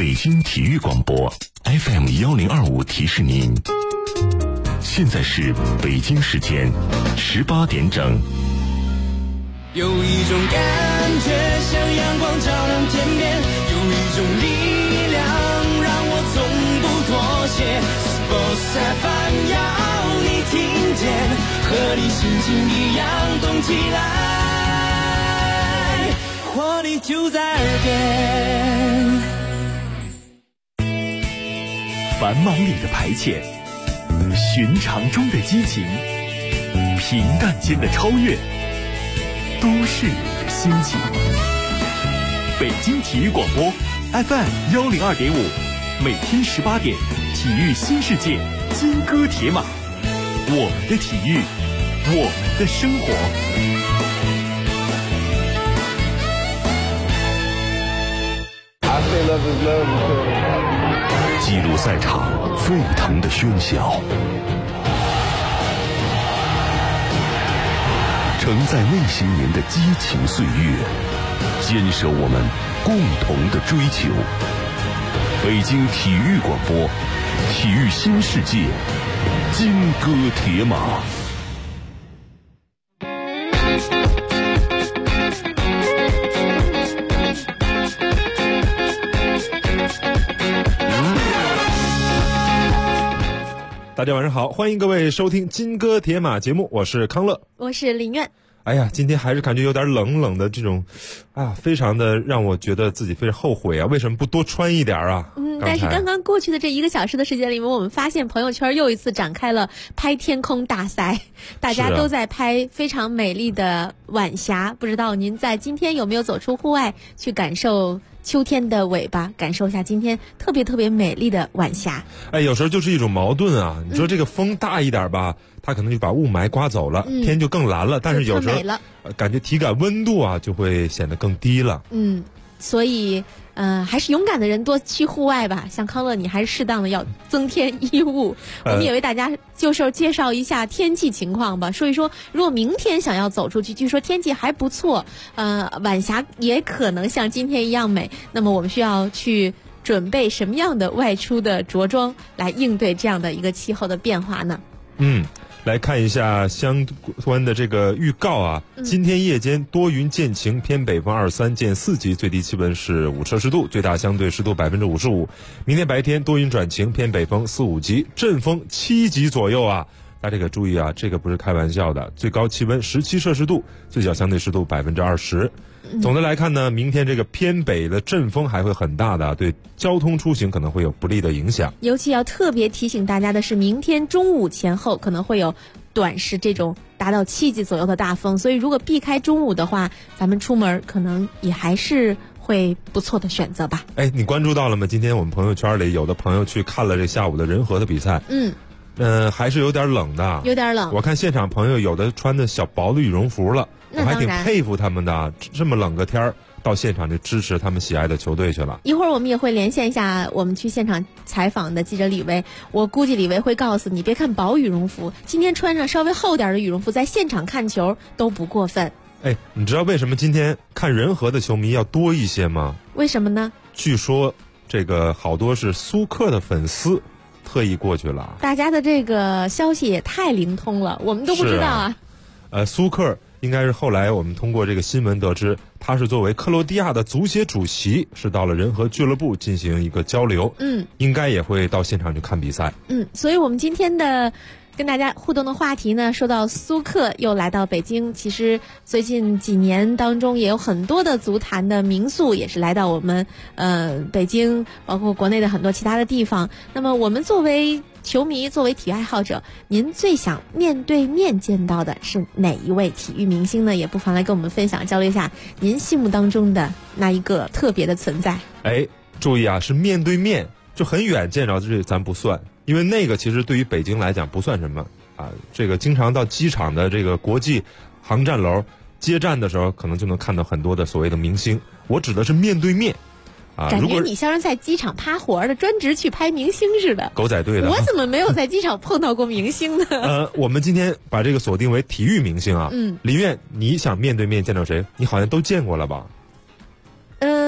北京体育广播 FM1025提示您，现在是北京时间18点整。 有一种感觉像阳光照亮天边，有一种力量让我从不妥协。Sports FM 要你听见，和你心情一样动起来，活力就在耳边。 繁忙里的排遣，寻常中的激情，平淡间的超越，都市里的心情。北京体育广播 FM102.5，每天18点，体育新世界，金戈铁马，我们的体育，我们的生活。 记录赛场沸腾的喧嚣，承载内心您的激情岁月，坚守我们共同的追求。北京体育广播，体育新世界，金戈铁马。 大家晚上好，欢迎各位收听金戈铁马节目，我是康乐， 我是林苑。 哎呀，今天还是感觉有点冷冷的这种，非常的让我觉得自己非常后悔啊！为什么不多穿一点啊？ 但是刚刚过去的这1个小时的时间里面，我们发现朋友圈又一次展开了拍天空大赛，大家都在拍非常美丽的晚霞。不知道您在今天有没有走出户外去感受秋天的尾巴，感受一下今天特别特别美丽的晚霞。 有时候就是一种矛盾啊！你说这个风大一点吧，它可能就把雾霾刮走了，天就更蓝了。但是有时候感觉体感温度啊就会显得更低了。 所以还是勇敢的人多去户外吧。像康乐，你还是适当的要增添衣物。我们也为大家就是介绍一下天气情况吧，说一说如果明天想要走出去，据说天气还不错，晚霞也可能像今天一样美。那么我们需要去准备什么样的外出的着装来应对这样的一个气候的变化呢？ 来看一下相关的这个预告啊。今天夜间多云见晴，偏北风2、3见4级，最低气温是5摄氏度，最大相对湿度55%。明天白天多云转晴，偏北风4、5级，阵风7级左右啊。大家可注意啊，这个不是开玩笑的。最高气温17摄氏度，最小相对湿度20%。总的来看呢，明天这个偏北的阵风还会很大的，对交通出行可能会有不利的影响。 尤其要特别提醒大家的是，明天中午前后可能会有短时这种达到7级左右的大风，所以如果避开中午的话，咱们出门可能也还是会不错的选择吧。 你关注到了吗？今天我们朋友圈里有的朋友去看了这下午的人和的比赛。还是有点冷的， 有点冷。 我看现场朋友有的穿的小薄的羽绒服了，我还挺佩服他们的，这么冷个天儿到现场就支持他们喜爱的球队去了。 一会儿我们也会连线一下我们去现场采访的记者李维，我估计李维会告诉你，别看薄羽绒服，今天穿上稍微厚点的羽绒服，在现场看球都不过分。 你知道为什么今天看人和的球迷要多一些吗？为什么呢？ 据说这个好多是苏克的粉丝特意过去了。 大家的这个消息也太灵通了，我们都不知道啊。 苏克应该是后来我们通过这个新闻得知，他是作为克罗地亚的足协主席，是到了人和俱乐部进行一个交流。应该也会到现场去看比赛。 所以我们今天的跟大家互动的话题呢，说到苏克又来到北京，其实最近几年当中也有很多的足坛的名宿也是来到我们北京，包括国内的很多其他的地方。那么我们作为球迷，作为体育爱好者，您最想面对面见到的是哪一位体育明星呢？也不妨来跟我们分享交流一下您心目当中的那一个特别的存在。 注意啊，是面对面，就很远见着这咱不算，因为那个其实对于北京来讲不算什么啊。这个经常到机场的这个国际航站楼接站的时候，可能就能看到很多的所谓的明星。我指的是面对面。 感觉你像是在机场趴活的，专职去拍明星似的。 狗仔队的。 我怎么没有在机场碰到过明星呢？ 我们今天把这个锁定为体育明星啊。林苑，你想面对面见到谁？你好像都见过了吧？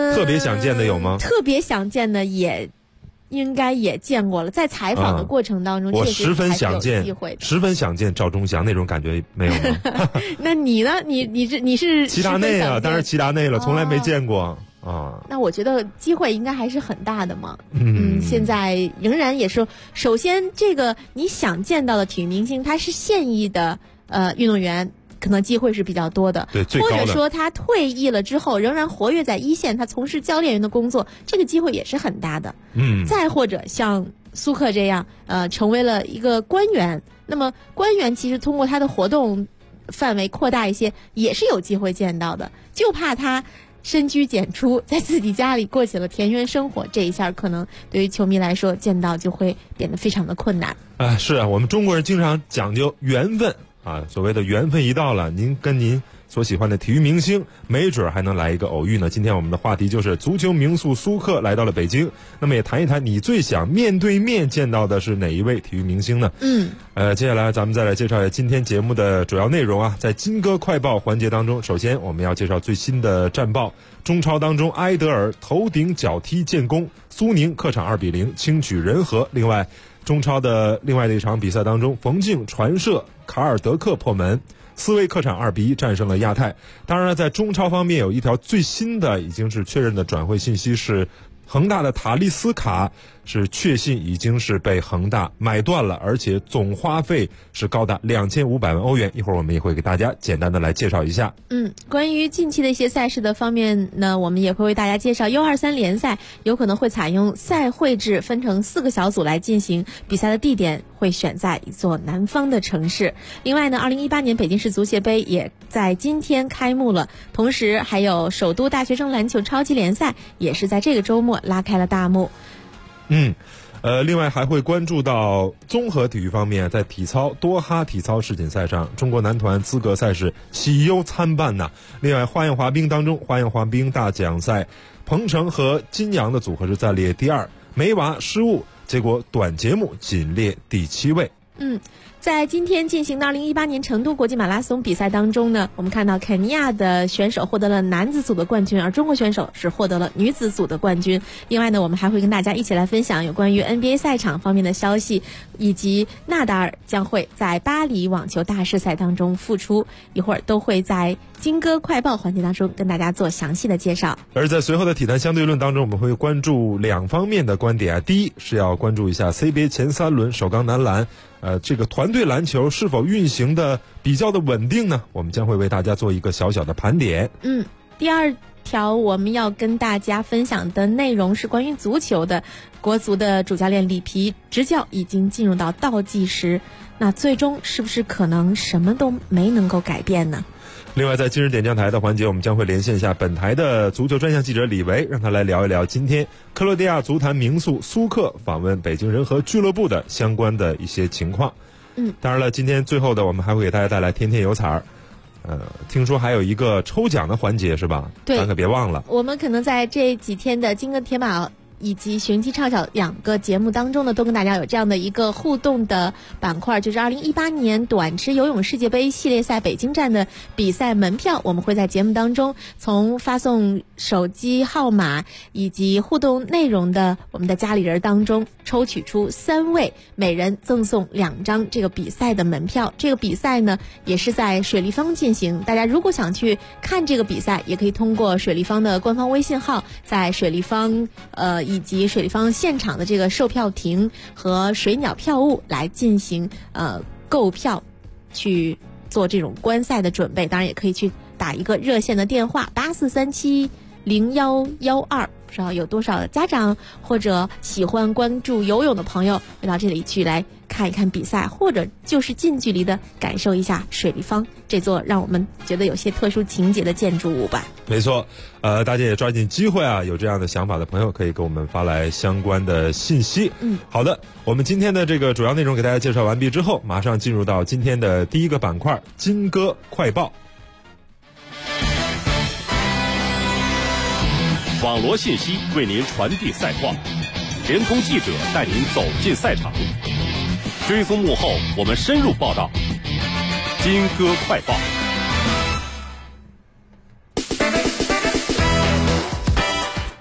特别想见的有吗？ 特别想见的也应该也见过了，在采访的过程当中， 我十分想见， 机会十分想见赵忠祥那种感觉没有吗？ 那你呢？你是齐达内啊，当然齐达内了，从来没见过啊。 那我觉得机会应该还是很大的嘛。现在仍然也是，首先这个你想见到的体育明星，他是现役的运动员。可能机会是比较多的， 对，最高的。 或者说他退役了之后仍然活跃在一线，他从事教练员的工作，这个机会也是很大的。再或者像苏克这样，成为了一个官员，那么官员其实通过他的活动范围扩大一些，也是有机会见到的。就怕他深居简出，在自己家里过起了田园生活，这一下可能对于球迷来说见到就会变得非常的困难。 是啊，我们中国人经常讲究缘分。所谓的缘分一到了，您跟您所喜欢的体育明星，没准还能来一个偶遇呢。今天我们的话题就是足球名宿苏克来到了北京，那么也谈一谈你最想面对面见到的是哪一位体育明星呢？接下来咱们再来介绍一下今天节目的主要内容啊。在金歌快报环节当中，首先我们要介绍最新的战报。中超当中，埃德尔头顶脚踢建功，苏宁客场2-0轻取仁和。另外，中超的另外的一场比赛当中，冯敬传射卡尔德克破门，斯威客场2-1战胜了亚泰。当然了，在中超方面有一条最新的已经是确认的转会信息是，恒大的塔利斯卡是确信已经是被恒大买断了，而且总花费是高达2500万欧元。一会儿我们也会给大家简单的来介绍一下。 关于近期的一些赛事的方面呢，我们也会为大家介绍 U23 联赛有可能会采用赛会制，分成4个小组来进行比赛的地点会选在一座南方的城市。另外呢，2018年北京市足协杯也在今天开幕了，同时还有首都大学生篮球超级联赛也是在这个周末拉开了大幕。 另外还会关注到综合体育方面，在体操多哈体操世锦赛上，中国男团资格赛是喜忧参半呐。另外花样滑冰当中，花样滑冰大奖赛，彭程和金阳的组合是暂列第2，梅娃失误，结果短节目仅列第7位。 在今天进行的2018年成都国际马拉松比赛当中呢，我们看到肯尼亚的选手获得了男子组的冠军，而中国选手是获得了女子组的冠军。另外呢，我们还会跟大家一起来分享有关于 NBA 赛场方面的消息，以及纳达尔将会在巴黎网球大师赛当中复出，一会儿都会在金歌快报环节当中跟大家做详细的介绍。 而在随后的体坛相对论当中，我们会关注2方面的观点啊。第一是要关注一下 CBA 前3轮首钢男篮这个团队篮球是否运行的比较的稳定呢？我们将会为大家做一个小小的盘点。 第2条我们要跟大家分享的内容是关于足球的，国足的主教练里皮执教已经进入到倒计时，那最终是不是可能什么都没能够改变呢？ 另外在今日点将台的环节，我们将会连线一下本台的足球专项记者李维，让他来聊一聊今天克罗地亚足坛名宿苏克访问北京人和俱乐部的相关的一些情况。当然了，今天最后的我们还会给大家带来天天有彩儿。听说还有一个抽奖的环节是吧？ 对， 咱可别忘了。 我们可能在这几天的金歌铁马以及寻机畅晓2个节目当中呢，都跟大家有这样的一个互动的板块，就是2018年短池游泳世界杯系列赛北京站的比赛门票，我们会在节目当中从发送手机号码以及互动内容的我们的家里人当中抽取出3位，每人赠送2张这个比赛的门票。这个比赛呢也是在水立方进行，大家如果想去看这个比赛，也可以通过水立方的官方微信号，在水立方以及水立方现场的这个售票亭和水鸟票务来进行购票，去做这种观赛的准备。当然也可以去打一个热线的电话84370112，不知道有多少家长或者喜欢关注游泳的朋友会到这里去来看一看比赛，或者就是近距离的感受一下水立方这座让我们觉得有些特殊情节的建筑物吧。 没错，大家也抓紧机会啊，有这样的想法的朋友可以给我们发来相关的信息。好的，我们今天的这个主要内容给大家介绍完毕之后，马上进入到今天的第1个板块金歌快报。 网罗信息为您传递赛况，连同记者带您走进赛场，追踪幕后，我们深入报道。金歌快报。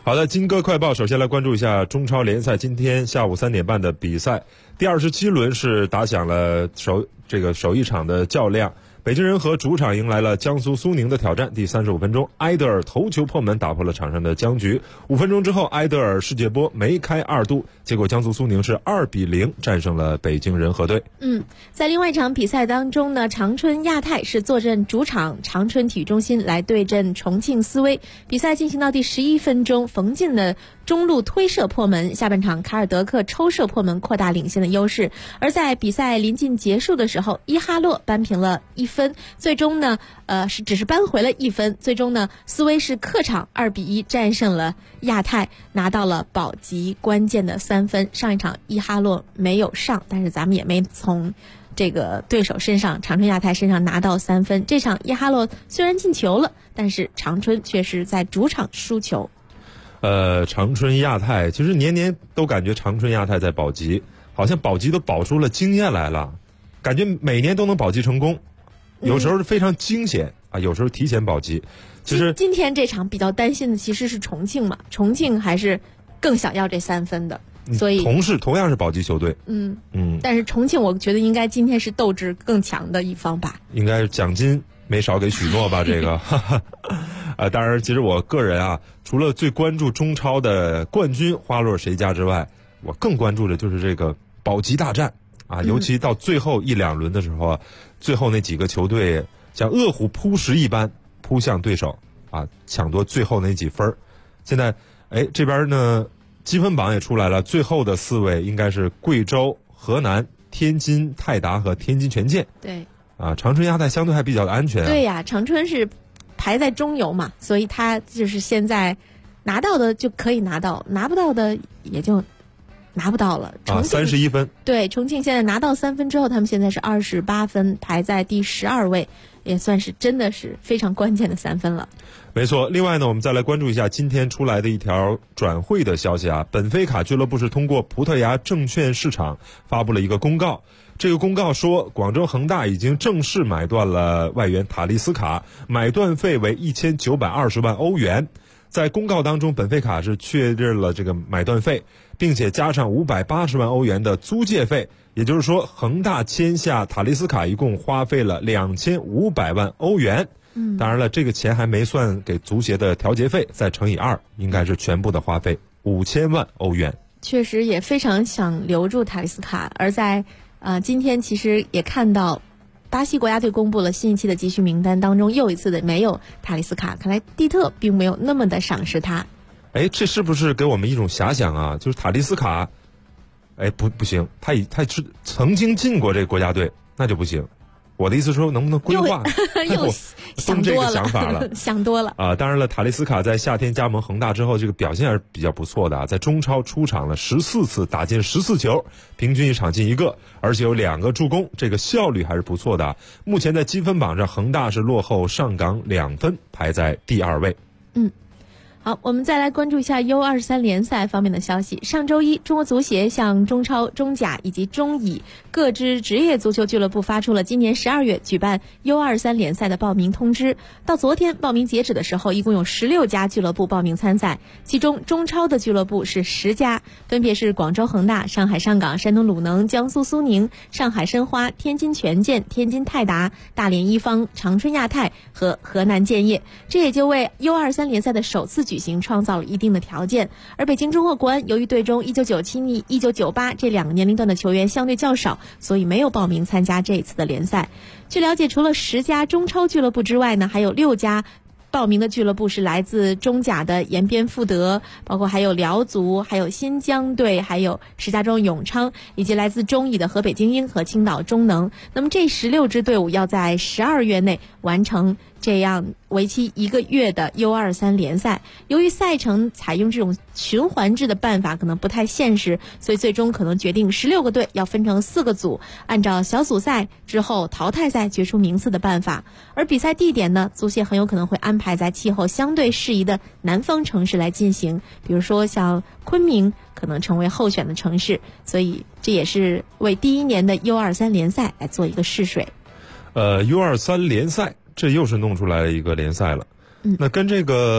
好的，金歌快报，首先来关注一下中超联赛今天下午3点半的比赛，第27轮是打响了首一场的较量。北京人和主场迎来了江苏苏宁的挑战。第35分钟，埃德尔头球破门，打破了场上的僵局。5分钟之后，埃德尔世界波梅开2度，结果江苏苏宁是2-0战胜了北京人和队。 在另外一场比赛当中呢，长春亚泰是坐镇主场长春体育中心来对阵重庆斯威。比赛进行到第11分钟，冯进的中路推射破门，下半场卡尔德克抽射破门，扩大领先的优势。而在比赛临近结束的时候，伊哈洛扳平了1分，最终呢只是扳回了1分。最终呢，斯威是客场2-1战胜了亚泰，拿到了保级关键的3分。上一场伊哈洛没有上，但是咱们也没从这个对手身上，长春亚泰身上拿到3分。这场伊哈洛虽然进球了，但是长春却是在主场输球。 长春亚泰其实年年都感觉长春亚泰在保级，好像保级都保出了经验来了，感觉每年都能保级成功，有时候非常惊险啊，有时候提前保级。其实今天这场比较担心的其实是重庆嘛，重庆还是更想要这3分的，所以同样是保级球队， 但是重庆我觉得应该今天是斗志更强的一方吧， 应该是奖金没少给许诺吧这个当然其实我个人啊，除了最关注中超的冠军花落谁家之外，我更关注的就是这个保级大战啊，尤其到最后1-2轮的时候，最后那几个球队像饿虎扑食一般扑向对手啊，抢夺最后那几分。现在这边呢积分榜也出来了，最后的4位应该是贵州、河南、天津泰达和天津权健。 对啊，长春亚泰相对还比较的安全啊。 对呀，长春是排在中游嘛，所以他就是现在拿到的就可以拿到，拿不到的也就拿不到了。 31分。 对，重庆现在拿到3分之后，他们现在是28分，排在第12位，也算是真的是非常关键的3分了。 没错，另外呢，我们再来关注一下今天出来的一条转会的消息啊。本菲卡俱乐部是通过葡萄牙证券市场发布了一个公告，这个公告说，广州恒大已经正式买断了外援塔利斯卡，买断费为1920万欧元。在公告当中，本菲卡是确认了这个买断费，并且加上580万欧元的租借费，也就是说，恒大签下塔利斯卡一共花费了2500万欧元。当然了，这个钱还没算给足协的调节费，再乘以2，应该是全部的花费5000万欧元。 确实也非常想留住塔利斯卡，而在今天其实也看到巴西国家队公布了新一期的集训名单当中，又一次的没有塔利斯卡，看来蒂特并没有那么的赏识他。 这是不是给我们一种遐想啊？就是塔利斯卡，不行，他是曾经进过这个国家队，那就不行。我的意思说，能不能规划？ 又想多了， 这个想法了， 想多了啊！当然了，塔利斯卡在夏天加盟恒大之后，这个表现还是比较不错的啊，在中超出场了14次，打进14球，平均一场进1个，而且有2个助攻，这个效率还是不错的啊。目前在积分榜上，恒大是落后上港2分，排在第2位。 好，我们再来关注一下 U23 联赛方面的消息。上周一，中国足协向中超、中甲以及中乙各支职业足球俱乐部发出了今年12月举办 U23 联赛的报名通知。到昨天报名截止的时候，一共有16家俱乐部报名参赛，其中中超的俱乐部是10家，分别是广州恒大、上海上港、山东鲁能、江苏苏宁、上海申花、天津权健、天津泰达、大连一方、长春亚泰和河南建业。这也就为 U23 联赛的首次举行创造了一定的条件。而北京中赫国安由于队中1997、1998这2个年龄段的球员相对较少，所以没有报名参加这一次的联赛。据了解，除了10家中超俱乐部之外呢，还有6家报名的俱乐部是来自中甲的延边富德，包括还有辽足，还有新疆队，还有石家庄永昌，以及来自中乙的河北精英和青岛中能。那么这16支队伍要在12月内完成这样为期1个月的 U23 联赛。由于赛程采用这种循环制的办法可能不太现实，所以最终可能决定16个队要分成4个组，按照小组赛之后淘汰赛决出名次的办法。而比赛地点呢，足协很有可能会安排在气候相对适宜的南方城市来进行，比如说像昆明可能成为候选的城市，所以这也是为第1年的 U23 联赛来做一个试水。 U23 联赛这又是弄出来一个联赛了。那跟这个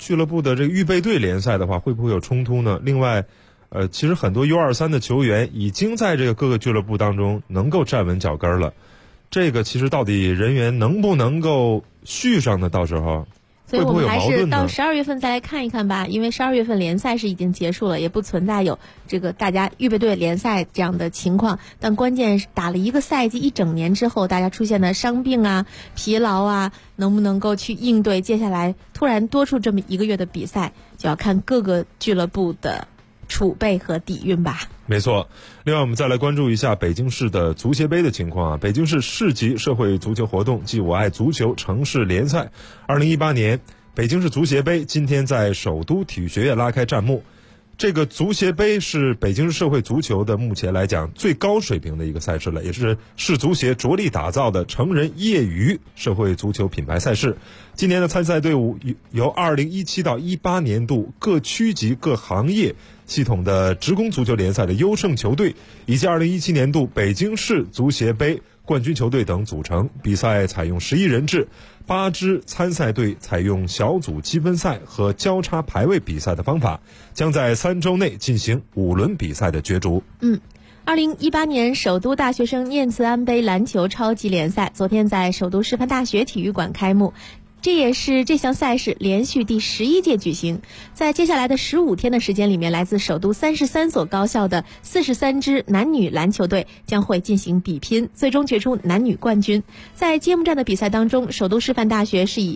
俱乐部的这个预备队联赛的话，会不会有冲突呢？另外，其实很多 U23 的球员已经在这个各个俱乐部当中能够站稳脚跟了。这个其实到底人员能不能够续上呢？到时候所以我们还是到会 12月份再来看一看吧，因为12月份联赛是已经结束了，也不存在有这个大家预备队联赛这样的情况。但关键是打了一个赛季一整年之后，大家出现的伤病啊、疲劳啊，能不能够去应对接下来突然多出这么1个月的比赛，就要看各个俱乐部的储备和底蕴吧。 没错。另外我们再来关注一下北京市的足协杯的情况啊。北京市市级社会足球活动暨我爱足球城市联赛2018年北京市足协杯今天在首都体育学院拉开战幕。这个足协杯是北京市社会足球的目前来讲最高水平的一个赛事了，也是市足协着力打造的成人业余社会足球品牌赛事。今年的参赛队伍由2017到18年度各区级各行业系统的职工足球联赛的优胜球队，以及2017年度北京市足协杯冠军球队等组成。比赛采用11人制，8支参赛队采用小组积分赛和交叉排位比赛的方法，将在3周内进行5轮比赛的角逐。 2018年首都大学生念慈庵杯篮球超级联赛昨天在首都师范大学体育馆开幕，这也是这项赛事连续第11届举行。在接下来的15天的时间里面，来自首都33所高校的43支男女篮球队将会进行比拼，最终决出男女冠军。在揭幕战的比赛当中，首都师范大学是以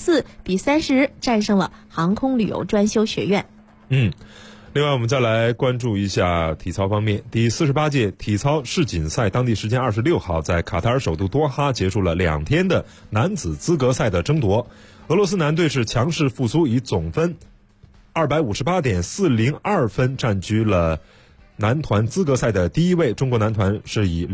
54-30战胜了航空旅游专修学院。 另外我们再来关注一下体操方面。第48届体操世锦赛当地时间26号在卡塔尔首都多哈结束了2天的男子资格赛的争夺。俄罗斯男队是强势复苏，以总分258.402分占据了男团资格赛的第一位，中国男团是以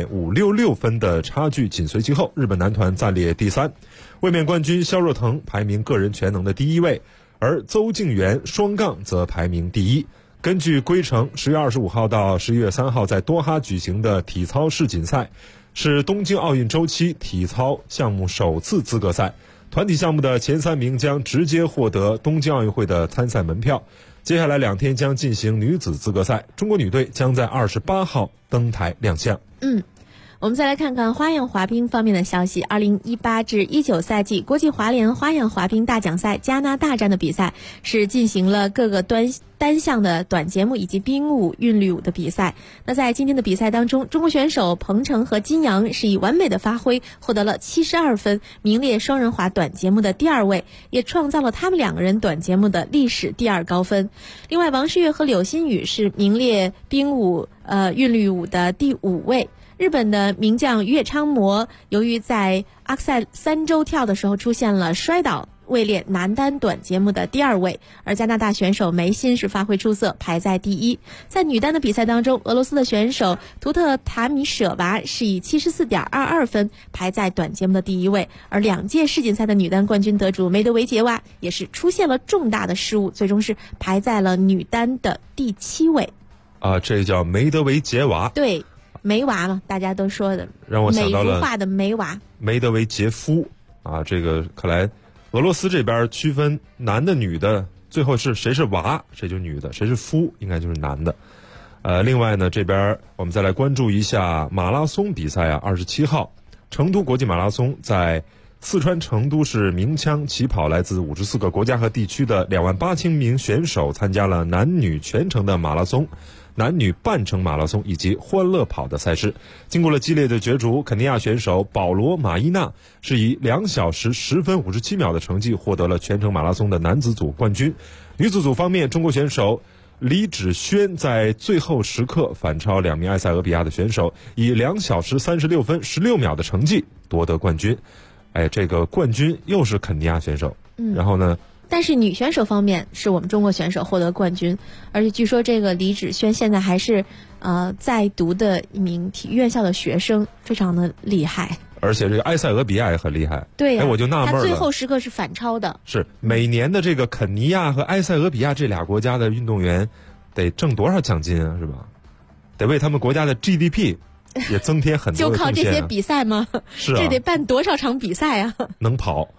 0.566分的差距紧随其后，日本男团暂列第3。卫冕冠军肖若腾排名个人全能的第1位，而邹敬园双杠则排名第1。根据规程，10月25号到11月3号在多哈举行的体操世锦赛是东京奥运周期体操项目首次资格赛，团体项目的前3名将直接获得东京奥运会的参赛门票。接下来2天将进行女子资格赛，中国女队将在28号登台亮相。 我们再来看看花样滑冰方面的消息。2018至19赛季国际滑联花样滑冰大奖赛加拿大站的比赛是进行了各个单项的短节目以及冰舞、韵律舞的比赛。那在今天的比赛当中，中国选手彭程和金阳是以完美的发挥获得了72分，名列双人滑短节目的第2位，也创造了他们2个人短节目的历史第2高分。另外，王诗玥和柳欣宇是名列冰舞、韵律舞的第5位。日本的名将岳昌模由于在阿克塞3周跳的时候出现了摔倒，位列男单短节目的第2位，而加拿大选手梅辛是发挥出色，排在第1。在女单的比赛当中，俄罗斯的选手图特塔米舍娃是以74.22分排在短节目的第1位，而2届世锦赛的女单冠军得主梅德韦杰娃也是出现了重大的失误，最终是排在了女单的第7位。 这叫梅德韦杰娃。 对，梅娃嘛，大家都说的， 让我想到了美如画的梅娃， 梅德韦杰夫啊。这个看来俄罗斯这边区分男的女的，最后是谁是娃谁就是女的，谁是夫应该就是男的。另外呢，这边我们再来关注一下马拉松比赛啊。27号成都国际马拉松在四川成都市鸣枪起跑，来自54个国家和地区的28000名选手参加了男女全程的马拉松、男女半程马拉松以及欢乐跑的赛事。经过了激烈的角逐，肯尼亚选手保罗马伊纳是以2小时10分57秒的成绩获得了全程马拉松的男子组冠军。女子组方面，中国选手李芷萱在最后时刻反超2名埃塞俄比亚的选手，以2小时36分16秒的成绩夺得冠军。这个冠军又是肯尼亚选手。然后呢， 但是女选手方面是我们中国选手获得冠军，而且据说这个李芷萱现在还是在读的一名体育院校的学生，非常的厉害。 而且这个埃塞俄比亚也很厉害。 对呀， 我就纳闷了， 他最后时刻是反超的。 是每年的这个肯尼亚和埃塞俄比亚这俩国家的运动员得挣多少奖金啊，是吧？得为他们国家的 GDP 也增添很多的贡献。 就靠这些比赛吗？ 是啊， 这得办多少场比赛啊？ 能跑。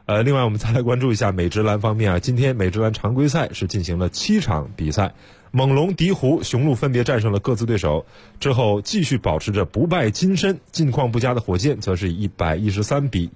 另外我们再来关注一下美职篮方面啊，今天美职篮常规赛是进行了7场比赛，猛龙、鹈鹕、雄鹿分别战胜了各自对手，之后继续保持着不败金身。近况不佳的火箭则是以113比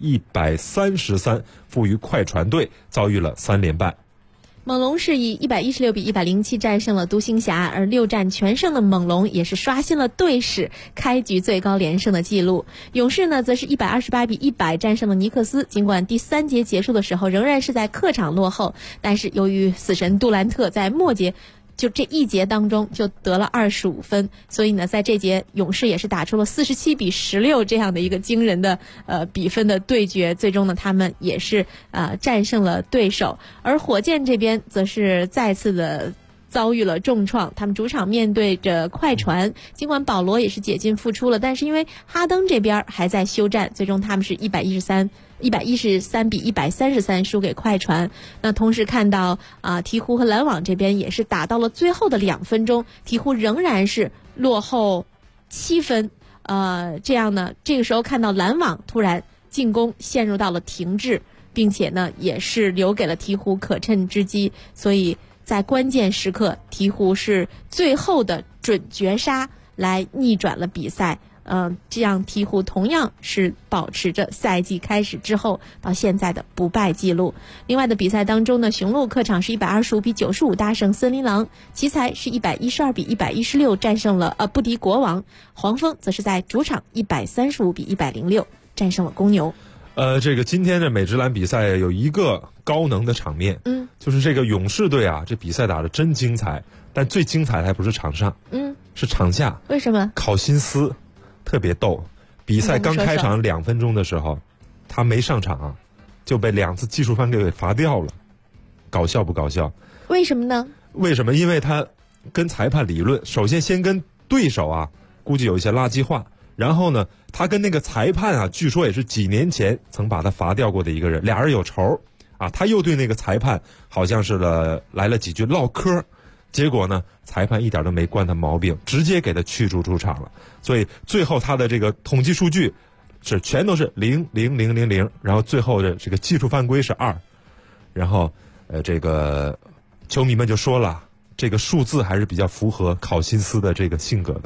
133负于快船队，遭遇了3连败。 猛龙是以116比107战胜了独行侠，而6战全胜的猛龙也是刷新了队史开局最高连胜的记录。勇士呢，则是128比100战胜了尼克斯，尽管第3节结束的时候仍然是在客场落后，但是由于死神杜兰特在末节就这一节当中就得了25分，所以呢，在这节勇士也是打出了47比16这样的一个惊人的比分的对决，最终呢，他们也是战胜了对手。而火箭这边则是再次的遭遇了重创，他们主场面对着快船，尽管保罗也是解禁复出了，但是因为哈登这边还在休战，最终他们是113比133输给快船。那同时看到鹈鹕和篮网这边也是打到了最后的2分钟，鹈鹕仍然是落后7分。这样呢，这个时候看到篮网突然进攻陷入到了停滞，并且呢也是留给了鹈鹕可乘之机，所以在关键时刻，鹈鹕是最后的准绝杀来逆转了比赛。这样鹈鹕同样是保持着赛季开始之后到现在的不败记录。另外的比赛当中呢，雄鹿客场是125比95大胜森林狼，奇才是112比116战胜了不敌国王，黄蜂则是在主场135比106战胜了公牛。 这个今天的美职篮比赛有一个高能的场面，就是这个勇士队啊，这比赛打得真精彩，但最精彩的还不是场上，是场下。 为什么？ 考辛斯特别逗，比赛刚开场2分钟的时候，他没上场啊，就被2次技术犯规给罚掉了，搞笑不搞笑？ 为什么呢？ 为什么？因为他跟裁判理论，首先先跟对手啊，估计有一些垃圾话，然后呢，他跟那个裁判啊，据说也是几年前曾把他罚掉过的一个人，俩人有仇啊，他又对那个裁判好像是来了几句唠嗑。结果呢，裁判一点都没惯他毛病，直接给他驱逐出场了。所以最后他的这个统计数据是全都是00000，然后最后的这个技术犯规是2，然后这个球迷们就说了，这个数字还是比较符合考辛斯的这个性格的。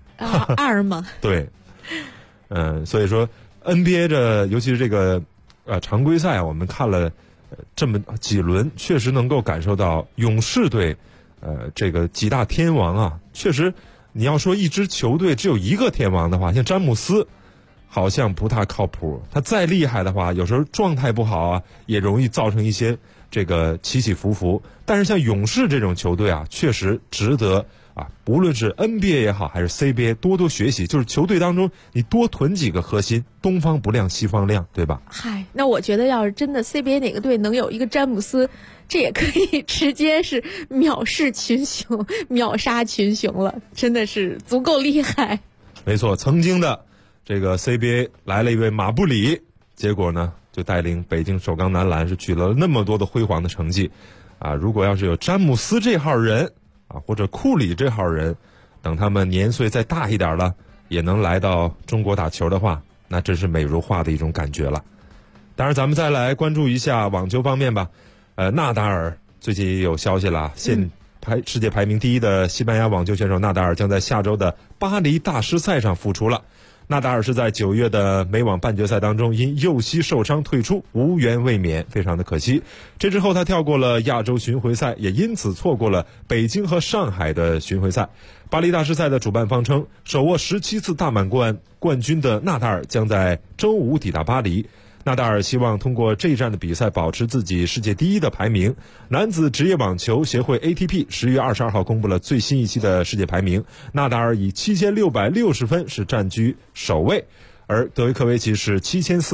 2吗？ 对，所以说 NBA 的尤其是这个常规赛，我们看了这么几轮，确实能够感受到勇士队。这个几大天王啊，确实，你要说一支球队只有一个天王的话，像詹姆斯，好像不太靠谱。他再厉害的话，有时候状态不好啊，也容易造成一些这个起起伏伏。但是像勇士这种球队啊，确实值得啊，不论是 NBA 也好，还是 CBA 多多学习。就是球队当中你多囤几个核心，东方不亮西方亮，对吧？ 嗨，那我觉得要是真的 CBA 哪个队能有一个詹姆斯，这也可以直接是藐视群雄、秒杀群雄了，真的是足够厉害。 没错，曾经的这个 CBA 来了一位马布里，结果呢就带领北京首钢男篮是取得了那么多的辉煌的成绩啊！如果要是有詹姆斯这号人啊，或者库里这号人，等他们年岁再大一点了，也能来到中国打球的话，那真是美如画的一种感觉了。当然咱们再来关注一下网球方面吧。纳达尔最近也有消息了，世界排名第1的西班牙网球选手纳达尔将在下周的巴黎大师赛上复出了。纳达尔是在9月的美网半决赛当中因右膝受伤退出，无缘卫冕，非常的可惜。这之后他跳过了亚洲巡回赛，也因此错过了北京和上海的巡回赛。巴黎大师赛的主办方称，手握17次大满贯冠军的纳达尔将在周5抵达巴黎。纳达尔希望通过这一站的比赛保持自己世界第1的排名。男子职业网球协会 ATP 10月22号公布了最新一期的世界排名，纳达尔以7660分是占据首位，而德约科维奇是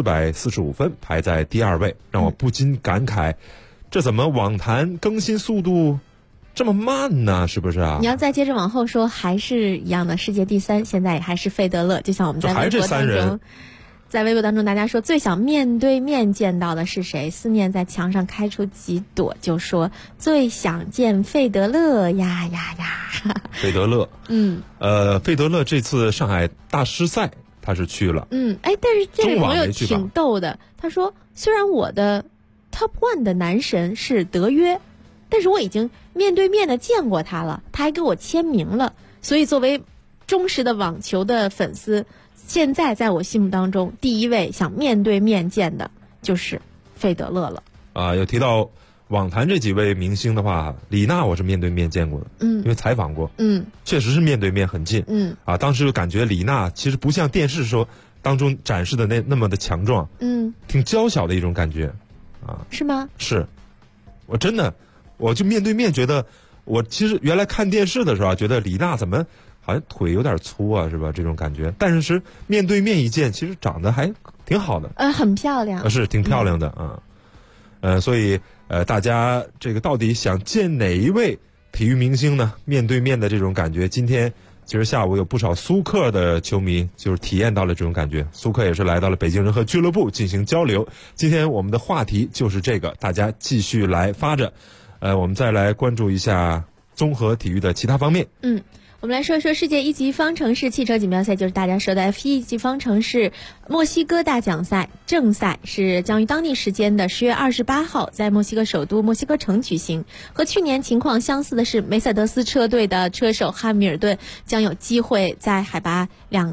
7445分排在第2位，让我不禁感慨，这怎么网坛更新速度这么慢呢？是不是啊？ 你要再接着往后说，还是一样的，世界第3现在也还是费德勒，就像我们在微博当中。在微博当中，大家说最想面对面见到的是谁？思念在墙上开出几朵，就说最想见费德勒呀呀呀！ 费德勒，费德勒这次上海大师赛他是去了， 但是这位朋友挺逗的，他说虽然我的 Top 1的男神是德约，但是我已经面对面的见过他了，他还给我签名了。所以作为忠实的网球的粉丝，现在在我心目当中第一位想面对面见的就是费德勒了。 要提到网坛这几位明星的话，李娜我是面对面见过的，因为采访过，确实是面对面很近，当时就感觉李娜其实不像电视说当中展示的那么的强壮，挺娇小的一种感觉， 是吗？ 是，我真的，我就面对面觉得，我其实原来看电视的时候觉得李娜怎么好像腿有点粗啊，是吧？这种感觉，但是面对面一见，其实长得还挺好的， 很漂亮， 是挺漂亮的所以大家这个到底想见哪一位体育明星呢？面对面的这种感觉，今天其实下午有不少苏克的球迷就是体验到了这种感觉。苏克也是来到了北京人和俱乐部进行交流。今天我们的话题就是这个，大家继续来发着。我们再来关注一下综合体育的其他方面。 我们来说一说世界一级方程式汽车锦标赛，就是大家说的 F1 一级方程式墨西哥大奖赛正赛是将于当地时间的10月28号在墨西哥首都墨西哥城举行。和去年情况相似的是，梅赛德斯车队的车手汉密尔顿将有机会在海拔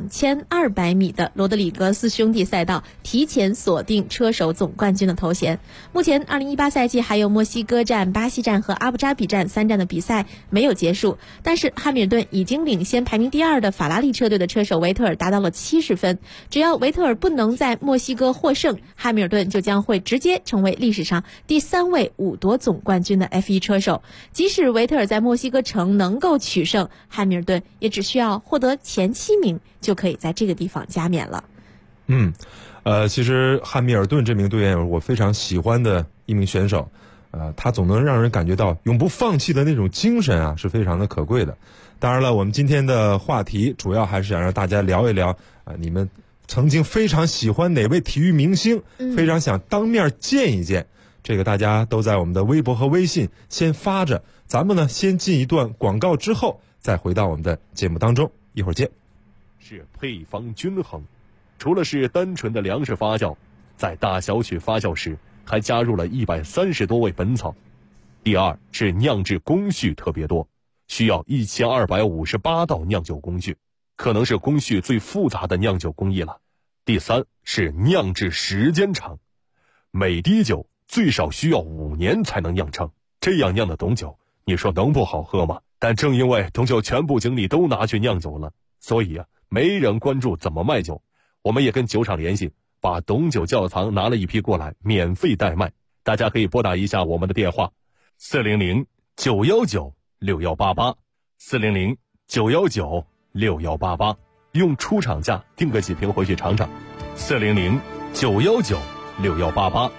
2200米的罗德里格斯兄弟赛道提前锁定车手总冠军的头衔。目前2018赛季还有墨西哥站、巴西站和阿布扎比站3站的比赛没有结束，但是汉密尔顿已经领先排名第2的法拉利车队的车手维特尔达到了70分。只要维特尔不能在墨西哥获胜，汉密尔顿就将会直接成为历史上第3位5夺总冠军的 F1 车手。即使维特尔在墨西哥城能够取胜，汉密尔顿也只需要获得前7名就可以在这个地方加冕了。 其实汉密尔顿这名队员我非常喜欢的一名选手，他总能让人感觉到永不放弃的那种精神是非常的可贵的。当然了，我们今天的话题主要还是想让大家聊一聊你们曾经非常喜欢哪位体育明星，非常想当面见一见。这个大家都在我们的微博和微信先发着，咱们呢先进一段广告之后再回到我们的节目当中，一会儿见。 是配方均衡，除了是单纯的粮食发酵，在大小曲发酵时还加入了130多味本草。第二是酿制工序特别多，需要1258道酿酒工序，可能是工序最复杂的酿酒工艺了。第三是酿制时间长，每滴酒最少需要5年才能酿成，这样酿的董酒，你说能不好喝吗？但正因为董酒全部精力都拿去酿酒了，所以没人关注怎么卖酒。我们也跟酒厂联系，把董酒窖藏拿了一批过来，免费代卖。大家可以拨打一下我们的电话400-919-6188 400-919-6188，用出厂价订个几瓶回去尝尝。400-919-6188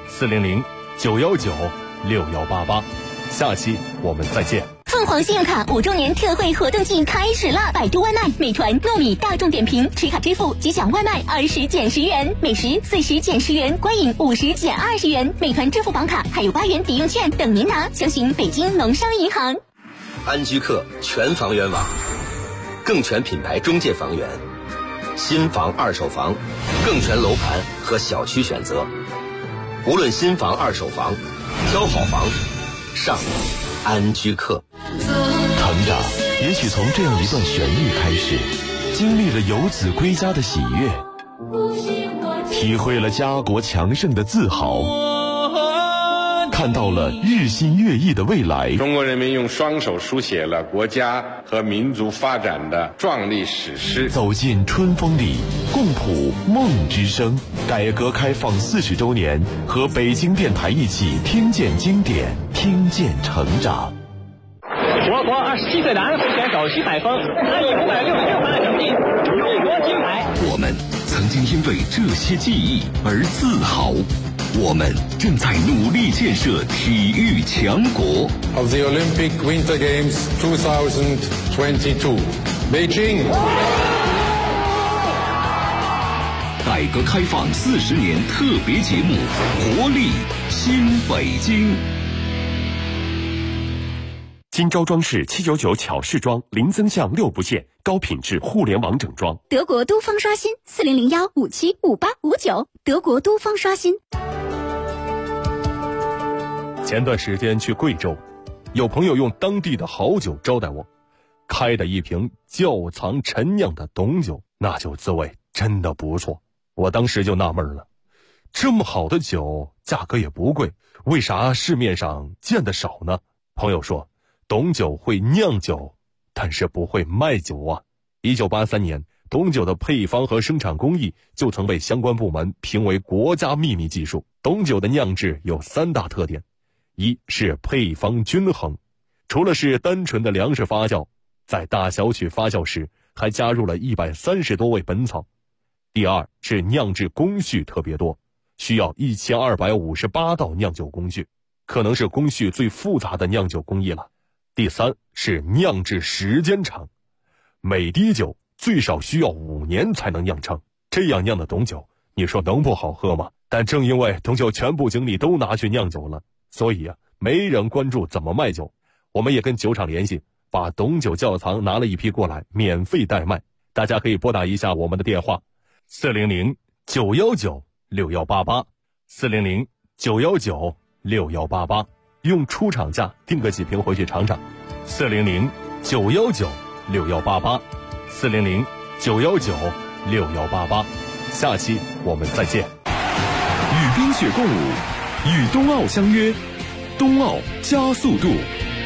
400-919-6188。下期我们再见。 凤凰信用卡5周年特惠活动季开始了！百度外卖、美团、糯米、大众点评持卡支付即享外卖20减10元，美食40减10元，观影50减20元。美团支付宝卡还有8元抵用券等您拿，详询北京农商银行。 安居客全房源网，更全品牌中介房源，新房、二手房，更全楼盘和小区选择。无论新房、二手房，挑好房上安居客。 成长也许从这样一段旋律开始，经历了游子归家的喜悦，体会了家国强盛的自豪，看到了日新月异的未来。 中国人民用双手书写了国家和民族发展的壮丽史诗。 走进春风里，共谱梦之声。改革开放40周年，和北京电台一起听见经典，听见成长。 我国27岁的安徽选手徐海峰，他以566分的成绩勇夺金牌。 我们曾经因为这些记忆而自豪，我们正在努力建设体育强国。 Of the Olympic Winter Games 2022, Beijing。 改革开放40年特别节目，活力新北京。 金招装饰799巧饰装，零增项6不限，高品质互联网整装。 德国都方刷新4001575859，德国都方刷新。 前段时间去贵州，有朋友用当地的好酒招待我，开的一瓶窖藏陈酿的董酒，那酒滋味真的不错。我当时就纳闷了，这么好的酒价格也不贵，为啥市面上见得少呢？朋友说，董酒会酿酒，但是不会卖酒啊。1983年，董酒的配方和生产工艺就曾被相关部门评为国家秘密技术。董酒的酿制有3大特点，一是配方均衡，除了是单纯的粮食发酵，在大小曲发酵时还加入了130多味本草。第二是酿制工序特别多，需要1258道酿酒工序，可能是工序最复杂的酿酒工艺了。第三是酿制时间长，每滴酒最少需要5年才能酿成，这样酿的董酒，你说能不好喝吗？但正因为董酒全部精力都拿去酿酒了，所以没人关注怎么卖酒。我们也跟酒厂联系，把董酒窖藏拿了一批过来，免费代卖。大家可以拨打一下我们的电话，400-919-6188，400-919-6188，用出厂价订个几瓶回去尝尝。400-919-6188，400-919-6188。下期我们再见。 与冰雪共舞，与冬奥相约，冬奥加速度。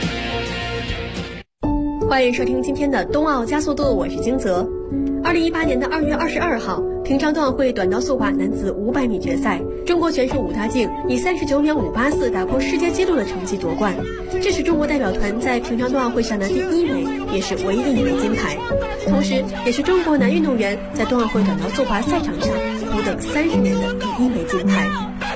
欢迎收听今天的冬奥加速度，我是金泽。2018年的2月22号，平昌冬奥会短道速滑男子500米决赛，中国选手武大靖以39秒584打破世界纪录的成绩夺冠，这是中国代表团在平昌冬奥会上的第1枚，也是唯一的1枚金牌，同时也是中国男运动员在冬奥会短道速滑赛场上苦等30年的第1枚金牌。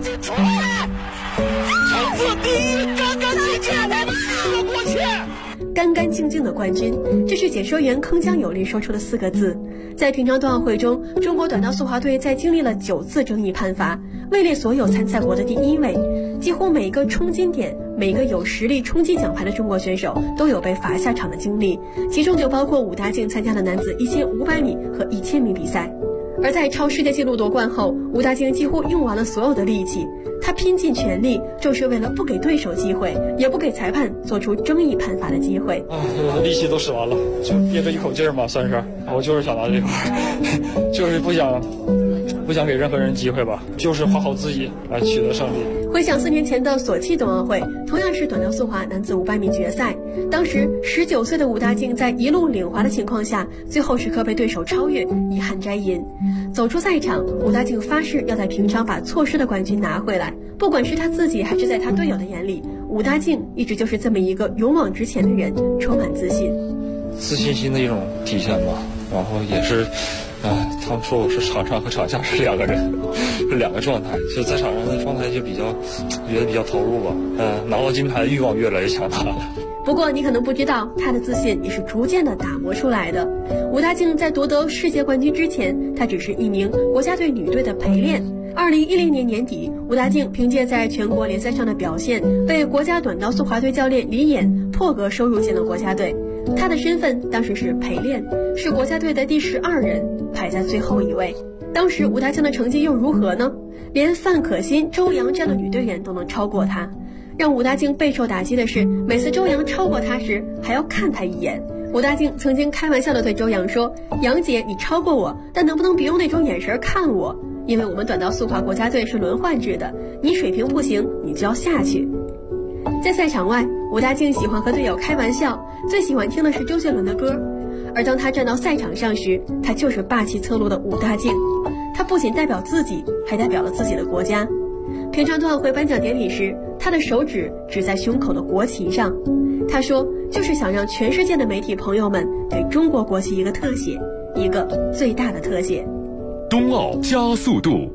干干净净的冠军，这是解说员铿锵有力说出的4个字。在平昌冬奥会中，中国短道速滑队在经历了9次争议判罚，位列所有参赛国的第1位。几乎每个冲金点，每个有实力冲击奖牌的中国选手都有被罚下场的经历，其中就包括武大靖参加的男子1500米和1000米比赛。而在超世界纪录夺冠后，武大靖几乎用完了所有的力气，他拼尽全力，就是为了不给对手机会，也不给裁判做出争议判罚的机会。 力气都使完了，就憋着一口劲儿嘛，算是。我就是想拿这块，就是不想给任何人机会吧，就是花好自己来取得胜利。 回想4年前的索契冬奥会，同样是短道速滑男子500米决赛，当时19岁的武大靖在一路领滑的情况下，最后时刻被对手超越，遗憾摘银。走出赛场，武大靖发誓要在平昌把错失的冠军拿回来，不管是他自己还是在他队友的眼里，武大靖一直就是这么一个勇往直前的人，充满自信。 自信心的一种体现吧，然后也是他们说我是场上和场下是2个人，是2个状态。就在场上的状态就觉得比较投入吧。拿到金牌的欲望越来越强大了。 不过你可能不知道，他的自信也是逐渐的打磨出来的。武大靖在夺得世界冠军之前，他只是一名国家队女队的陪练。2010年年底，武大靖凭借在全国联赛上的表现，被国家短道速滑队教练李岩破格收入进了国家队。他的身份当时是陪练，是国家队的第12人，排在最后一位。当时武大靖的成绩又如何呢？连范可新、周洋这样的女队员都能超过他。让武大靖备受打击的是，每次周洋超过他时还要看他一眼。武大靖曾经开玩笑地对周洋说，杨姐你超过我，但能不能别用那种眼神看我，因为我们短道速滑国家队是轮换制的，你水平不行你就要下去。在赛场外，武大靖喜欢和队友开玩笑，最喜欢听的是周杰伦的歌。而当他站到赛场上时，他就是霸气侧漏的武大靖。他不仅代表自己，还代表了自己的国家。平昌冬奥会颁奖典礼时，他的手指指在胸口的国旗上，他说就是想让全世界的媒体朋友们给中国国旗一个特写，一个最大的特写。 冬奥加速度。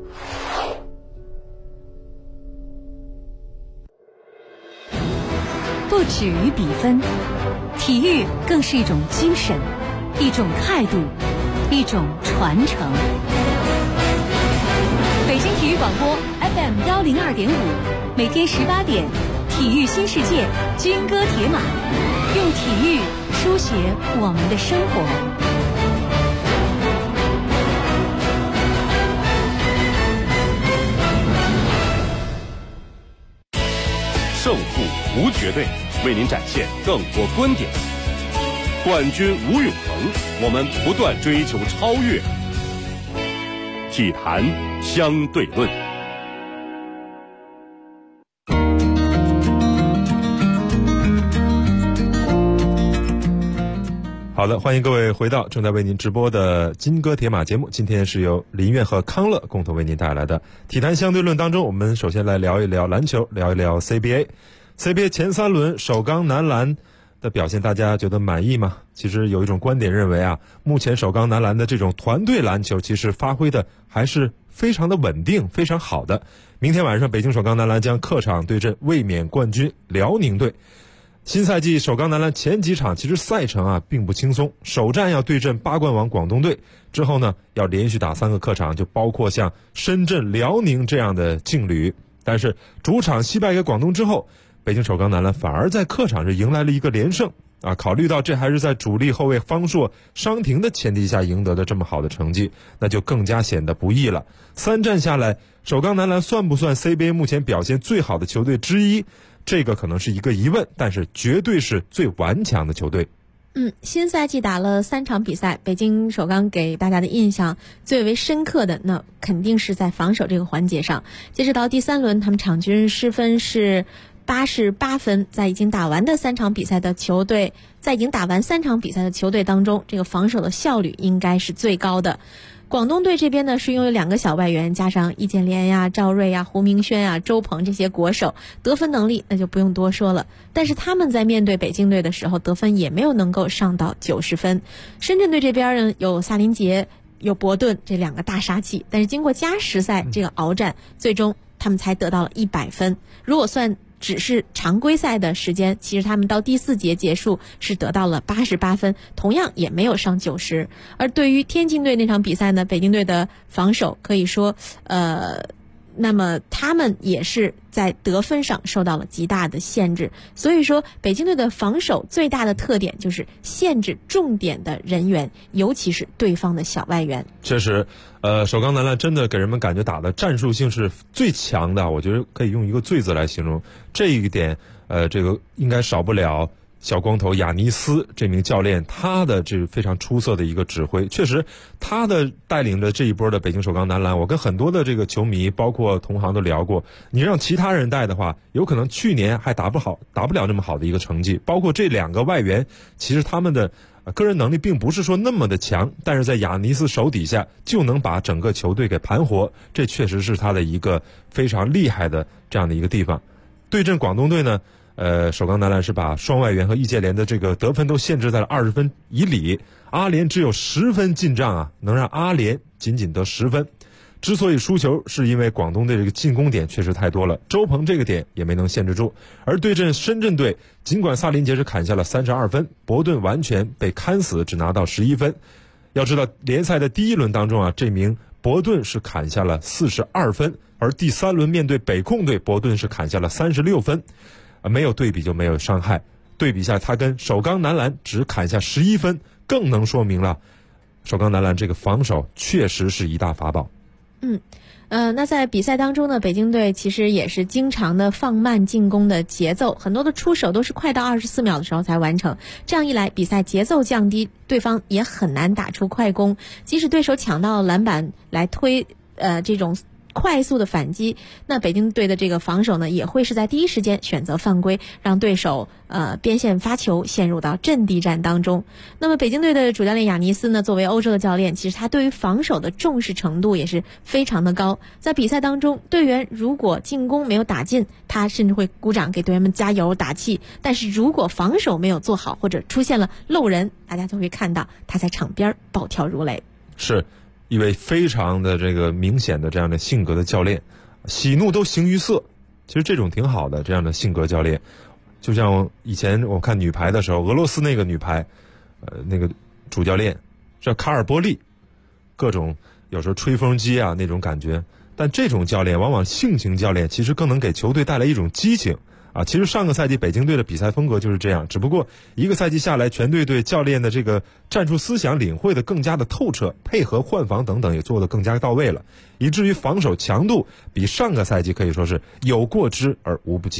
不止于比分，体育更是一种精神，一种态度，一种传承。北京体育广播 FM 102.5，每天18点，体育新世界，军歌铁马，用体育书写我们的生活。 胜负无绝对，为您展现更多观点。冠军无永恒，我们不断追求超越。体坛相对论。 好的，欢迎各位回到正在为您直播的金戈铁马节目。今天是由林苑和康乐共同为您带来的体坛相对论当中，我们首先来聊一聊篮球，聊一聊 CBA 前3轮首钢男篮的表现，大家觉得满意吗？其实有一种观点认为啊，目前首钢男篮的这种团队篮球其实发挥的还是非常的稳定，非常好的。明天晚上北京首钢男篮将客场对阵卫冕冠军辽宁队。新赛季首钢男篮前几场其实赛程啊并不轻松，首战要对阵8冠王广东队，之后呢要连续打3个客场，就包括像深圳、辽宁这样的劲旅。但是主场惜败给广东之后，北京首钢男篮反而在客场是迎来了一个连胜啊！考虑到这还是在主力后卫方硕伤停的前提下赢得的这么好的成绩，那就更加显得不易了。3战下来，首钢男篮算不算 CBA 目前表现最好的球队之一？这个可能是一个疑问，但是绝对是最顽强的球队。 新赛季打了3场比赛，北京首钢给大家的印象最为深刻的，那肯定是在防守这个环节上。截止到第3轮，他们场均失分是88分，在已经打完3场比赛的球队当中，这个防守的效率应该是最高的。广东队这边呢是拥有2个小外援，加上易建联呀、赵睿呀、胡明轩呀、周鹏这些国手，得分能力那就不用多说了。但是他们在面对北京队的时候，得分也没有能够上到90分。深圳队这边呢有萨林杰、有伯顿这2个大杀器，但是经过加时赛这个鏖战，最终他们才得到了100分。如果算只是常规赛的时间，其实他们到第4节结束是得到了88分，同样也没有上90。而对于天津队那场比赛呢，北京队的防守可以说那么他们也是在得分上受到了极大的限制。所以说北京队的防守最大的特点就是限制重点的人员，尤其是对方的小外援。 确实首钢男篮真的给人们感觉打的战术性是最强的，我觉得可以用一个最字来形容。这一点这个应该少不了小光头亚尼斯这名教练，他的这非常出色的一个指挥。确实他的带领着这一波的北京首钢男篮，我跟很多的这个球迷包括同行都聊过，你让其他人带的话，有可能去年还打不了那么好的一个成绩。包括这2个外援，其实他们的个人能力并不是说那么的强，但是在亚尼斯手底下就能把整个球队给盘活，这确实是他的一个非常厉害的这样的一个地方。对阵广东队呢，首钢男篮是把双外援和易建联的这个得分都限制在了20分以里，阿联只有10分进账啊，能让阿联仅仅得10分。之所以输球，是因为广东队这个进攻点确实太多了，周鹏这个点也没能限制住。而对阵深圳队，尽管萨林杰是砍下了32分，伯顿完全被看死，只拿到11分。要知道联赛的第1轮当中啊，这名伯顿是砍下了42分，而第3轮面对北控队，伯顿是砍下了36分。没有对比就没有伤害，对比下他跟首钢男篮只砍下11分，更能说明了首钢男篮这个防守确实是一大法宝。 那在比赛当中呢，北京队其实也是经常的放慢进攻的节奏，很多的出手都是快到24秒的时候才完成。这样一来，比赛节奏降低，对方也很难打出快攻。即使对手抢到篮板来推这种快速的反击，那北京队的这个防守呢，也会是在第一时间选择犯规，让对手边线发球陷入到阵地战当中。那么北京队的主教练亚尼斯呢，作为欧洲的教练，其实他对于防守的重视程度也是非常的高。在比赛当中，队员如果进攻没有打进，他甚至会鼓掌给队员们加油打气，但是如果防守没有做好，或者出现了漏人，大家就会看到他在场边暴跳如雷。 是一位非常的这个明显的这样的性格的教练，喜怒都形于色，其实这种挺好的这样的性格教练。就像以前我看女排的时候，俄罗斯那个女排那个主教练叫卡尔波利，各种有时候吹风机啊那种感觉，但这种教练往往性情教练其实更能给球队带来一种激情啊。其实上个赛季北京队的比赛风格就是这样，只不过一个赛季下来，全队对教练的这个战术思想领会的更加的透彻，配合换防等等也做得更加到位了，以至于防守强度比上个赛季可以说是有过之而无不及。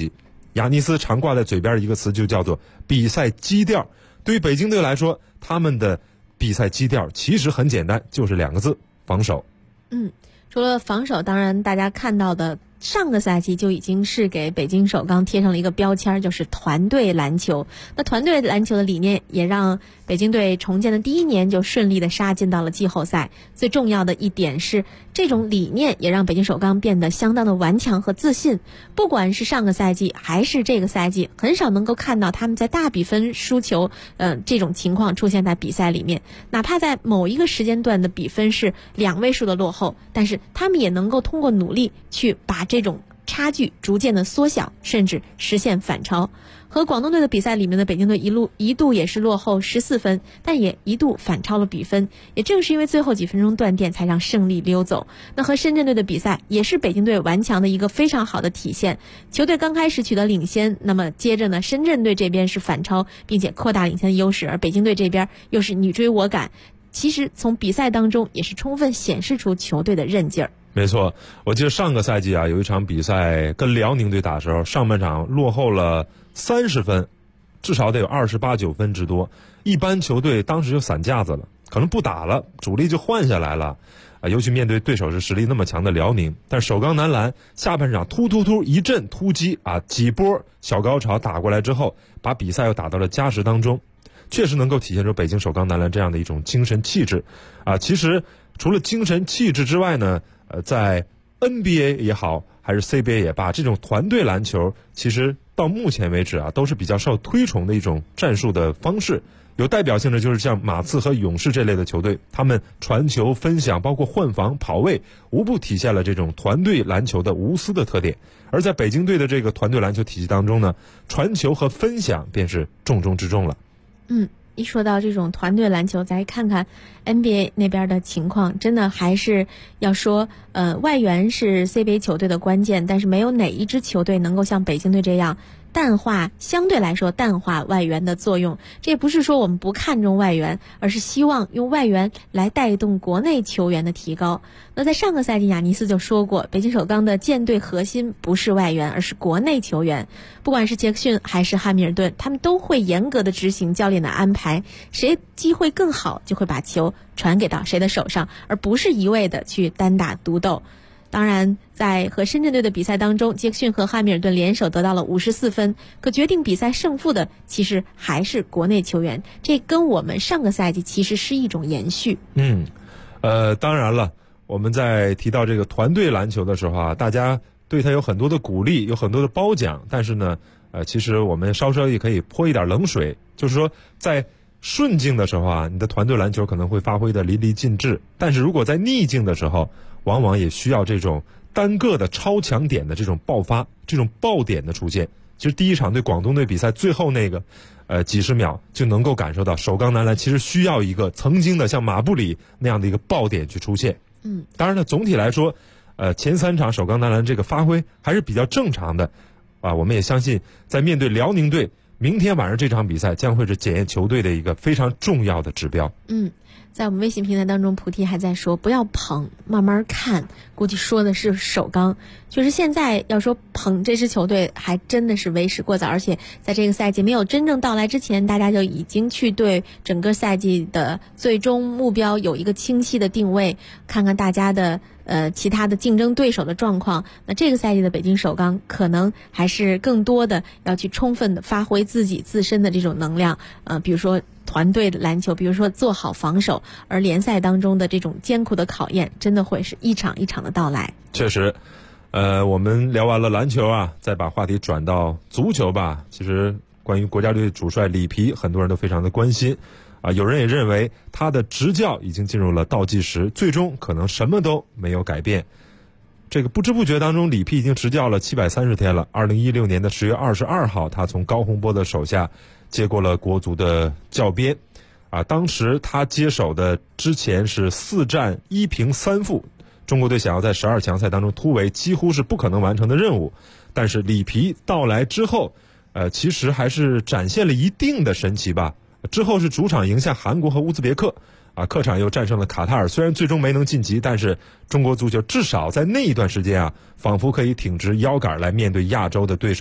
雅尼斯常挂在嘴边的一个词就叫做比赛基调。对于北京队来说，他们的比赛基调其实很简单，就是2个字：防守。 除了防守，当然大家看到的上个赛季就已经是给北京首钢贴上了一个标签，就是团队篮球。那团队篮球的理念也让北京队重建的第1年就顺利的杀进到了季后赛。最重要的一点是，这种理念也让北京首钢变得相当的顽强和自信。不管是上个赛季还是这个赛季，很少能够看到他们在大比分输球这种情况出现在比赛里面。哪怕在某一个时间段的比分是2位数的落后，但是他们也能够通过努力去把这种差距逐渐的缩小，甚至实现反超。和广东队的比赛里面的北京队一度也是落后14分，但也一度反超了比分。也正是因为最后几分钟断电，才让胜利溜走。那和深圳队的比赛也是北京队顽强的一个非常好的体现。球队刚开始取得领先，那么接着呢，深圳队这边是反超，并且扩大领先的优势，而北京队这边又是你追我赶。其实从比赛当中也是充分显示出球队的韧劲儿。 没错，我记得上个赛季啊，有一场比赛跟辽宁队打的时候，上半场落后了30分，至少得有28-9分之多。一般球队当时就散架子了，可能不打了，主力就换下来了。尤其面对对手是实力那么强的辽宁，但首钢男篮下半场突一阵突击啊，几波小高潮打过来之后，把比赛又打到了加时当中，确实能够体现出北京首钢男篮这样的一种精神气质啊。其实除了精神气质之外呢，在 NBA 也好，还是 CBA 也罢，这种团队篮球其实到目前为止啊，都是比较受推崇的一种战术的方式。有代表性的就是像马刺和勇士这类的球队，他们传球、分享，包括换防、跑位，无不体现了这种团队篮球的无私的特点。而在北京队的这个团队篮球体系当中呢，传球和分享便是重中之重了。 一说到这种团队篮球，再看看 NBA 那边的情况，真的还是要说，外援是 CBA 球队的关键，但是没有哪一支球队能够像北京队这样相对来说淡化外援的作用。这也不是说我们不看重外援，而是希望用外援来带动国内球员的提高。那在上个赛季，雅尼斯就说过，北京首钢的舰队核心不是外援，而是国内球员。不管是杰克逊还是汉密尔顿，他们都会严格的执行教练的安排，谁机会更好就会把球传给到谁的手上，而不是一味的去单打独斗。当然，在和深圳队的比赛当中，杰克逊和汉密尔顿联手得到了54分，可决定比赛胜负的其实还是国内球员，这跟我们上个赛季其实是一种延续。 当然了，我们在提到这个团队篮球的时候啊，大家对他有很多的鼓励，有很多的褒奖，但是呢，其实我们稍稍也可以泼一点冷水，就是说在顺境的时候啊，你的团队篮球可能会发挥的淋漓尽致，但是如果在逆境的时候，往往也需要这种单个的超强点的这种爆发，这种爆点的出现。其实第一场对广东队比赛最后那个几十秒就能够感受到首钢男篮其实需要一个曾经的像马布里那样的一个爆点去出现。当然呢，总体来说前3场首钢男篮这个发挥还是比较正常的啊。我们也相信在面对辽宁队明天晚上这场比赛将会是检验球队的一个非常重要的指标。 在我们微信平台当中，菩提还在说不要捧，慢慢看，估计说的是首钢。就是现在要说捧这支球队还真的是为时过早，而且在这个赛季没有真正到来之前，大家就已经去对整个赛季的最终目标有一个清晰的定位，看看大家的其他的竞争对手的状况。那这个赛季的北京首钢可能还是更多的要去充分的发挥自己自身的这种能量，比如说团队的篮球，比如说做好防守，而联赛当中的这种艰苦的考验真的会是一场一场的到来。 确实我们聊完了篮球啊，再把话题转到足球吧。其实关于国家队主帅里皮，很多人都非常的关心啊，有人也认为他的执教已经进入了倒计时，最终可能什么都没有改变。这个不知不觉当中，里皮已经执教了730天了。2016年的10月22号，他从高洪波的手下接过了国足的教鞭啊。当时他接手的之前是4战1平3负，中国队想要在12强赛当中突围，几乎是不可能完成的任务。但是里皮到来之后，其实还是展现了一定的神奇吧。之后是主场赢下韩国和乌兹别克啊，客场又战胜了卡塔尔，虽然最终没能晋级，但是中国足球至少在那一段时间啊，仿佛可以挺直腰杆来面对亚洲的对手了。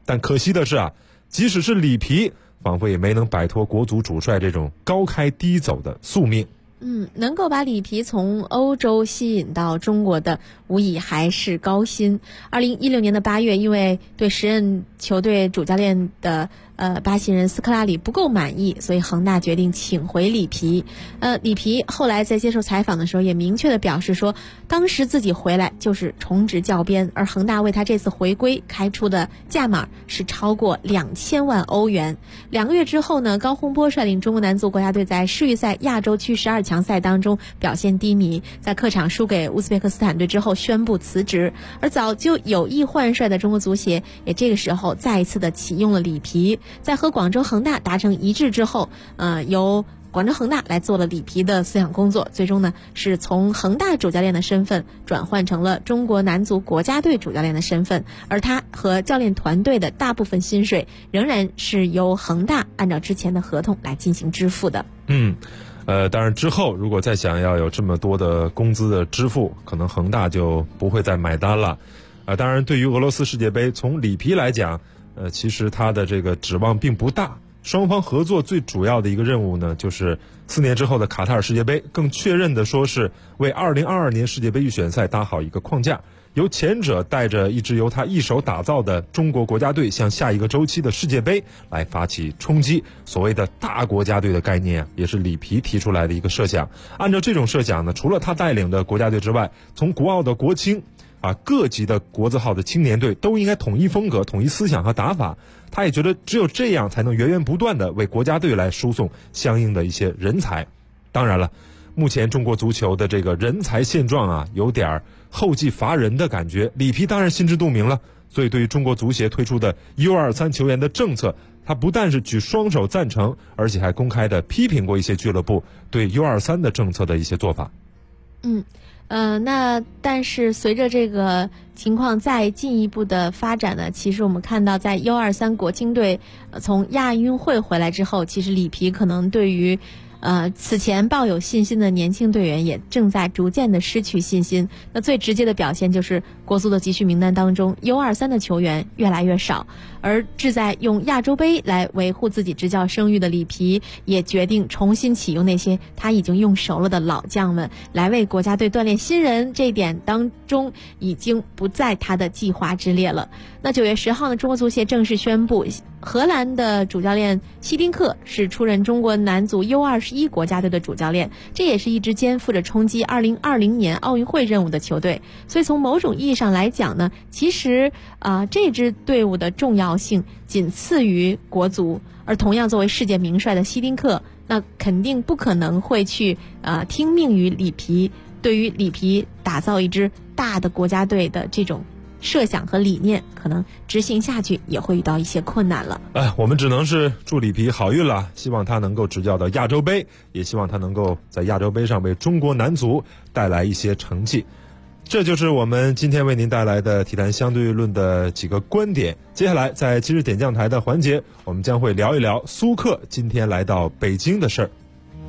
但可惜的是啊，即使是里皮，仿佛也没能摆脱国足主帅这种高开低走的宿命。 能够把里皮从欧洲吸引到中国的，无疑还是高薪。2016年的8月，因为对时任球队主教练的巴西人斯科拉里不够满意，所以恒大决定请回里皮。里皮后来在接受采访的时候也明确的表示说，当时自己回来就是重执教鞭，而恒大为他这次回归开出的价码是超过2000万欧元。2个月之后呢，高洪波率领中国男足国家队在世预赛亚洲区12强赛当中表现低迷，在客场输给乌兹别克斯坦队之后宣布辞职。而早就有意换帅的中国足协也这个时候再一次的启用了里皮，在和广州恒大达成一致之后，由广州恒大来做了里皮的思想工作，最终呢是从恒大主教练的身份转换成了中国男足国家队主教练的身份，而他和教练团队的大部分薪水仍然是由恒大按照之前的合同来进行支付的。 当然之后如果再想要有这么多的工资的支付，可能恒大就不会再买单了。当然对于俄罗斯世界杯，从里皮来讲，其实他的这个指望并不大。双方合作最主要的一个任务呢，就是4年之后的卡塔尔世界杯，更确认的说是为2022年世界杯预选赛搭好一个框架。由前者带着一支由他一手打造的中国国家队向下一个周期的世界杯来发起冲击。所谓的大国家队的概念也是里皮提出来的一个设想。按照这种设想呢，除了他带领的国家队之外，从国奥的国青各级的国字号的青年队都应该统一风格、统一思想和打法。他也觉得只有这样才能源源不断的为国家队来输送相应的一些人才。当然了，目前中国足球的这个人才现状有点后继乏人的感觉。里皮当然心知肚明了，所以对于中国足协推出的 U23 球员的政策，他不但是举双手赞成，而且还公开的批评过一些俱乐部对 U23 的政策的一些做法。 那但是随着这个情况再进一步的发展呢，其实我们看到在 U23 国青队从亚运会回来之后，其实里皮可能对于此前抱有信心的年轻队员也正在逐渐的失去信心。那最直接的表现就是国足的集训名单当中 U23 的球员越来越少，而志在用亚洲杯来维护自己执教声誉的里皮也决定重新启用那些他已经用熟了的老将们来为国家队锻炼新人，这一点当中已经不在他的计划之列了。那9月10号呢，中国足协正式宣布荷兰的主教练希丁克是出任中国男足 U21 国家队的主教练，这也是一支肩负着冲击2020年奥运会任务的球队。所以从某种意义上来讲呢，其实这支队伍的重要性仅次于国足，而同样作为世界名帅的希丁克，那肯定不可能会去听命于里皮，对于里皮打造一支大的国家队的这种设想和理念，可能执行下去也会遇到一些困难了。 我们只能是祝里皮好运了，希望他能够执教到亚洲杯，也希望他能够在亚洲杯上为中国男足带来一些成绩。这就是我们今天为您带来的体坛相对论的几个观点。接下来在今日点将台的环节，我们将会聊一聊苏克今天来到北京的事儿。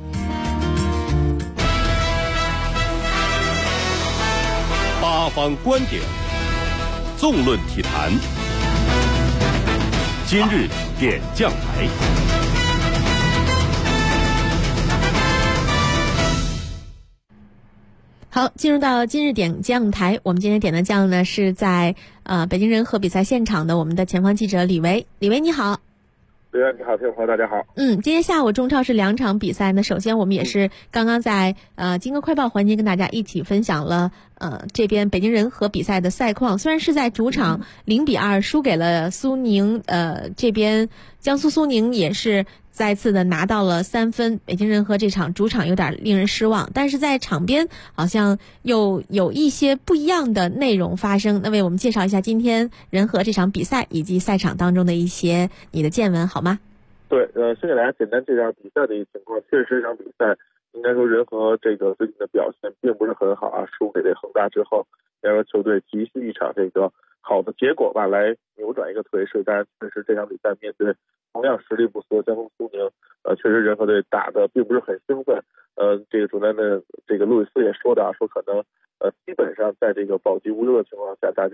八方观点，纵论体坛，今日点将台。 好，进入到今日点将台，我们今天点的将呢是在北京人和比赛现场的我们的前方记者李维。李维你好。 李维你好，听众朋友大家好。 今天下午中超是2场比赛呢，首先我们也是刚刚在金歌快报环节跟大家一起分享了这边北京人和比赛的赛况。虽然是在主场0-2输给了苏宁，这边江苏苏宁也是再次的拿到了3分，北京人和这场主场有点令人失望，但是在场边好像又有一些不一样的内容发生。那为我们介绍一下今天人和这场比赛以及赛场当中的一些你的见闻好吗？ 对，先给大家简单介绍比赛的一个情况。确实这场比赛应该说人和这个最近的表现并不是很好输给这恒大之后，两个球队急需一场这个好的结果吧，来扭转一个颓势。当然确实这场比赛面对同样实力不俗的江苏苏宁，确实人和队打的并不是很兴奋。这个主教练这个路易斯也说的说可能基本上在这个保级无忧的情况下，大家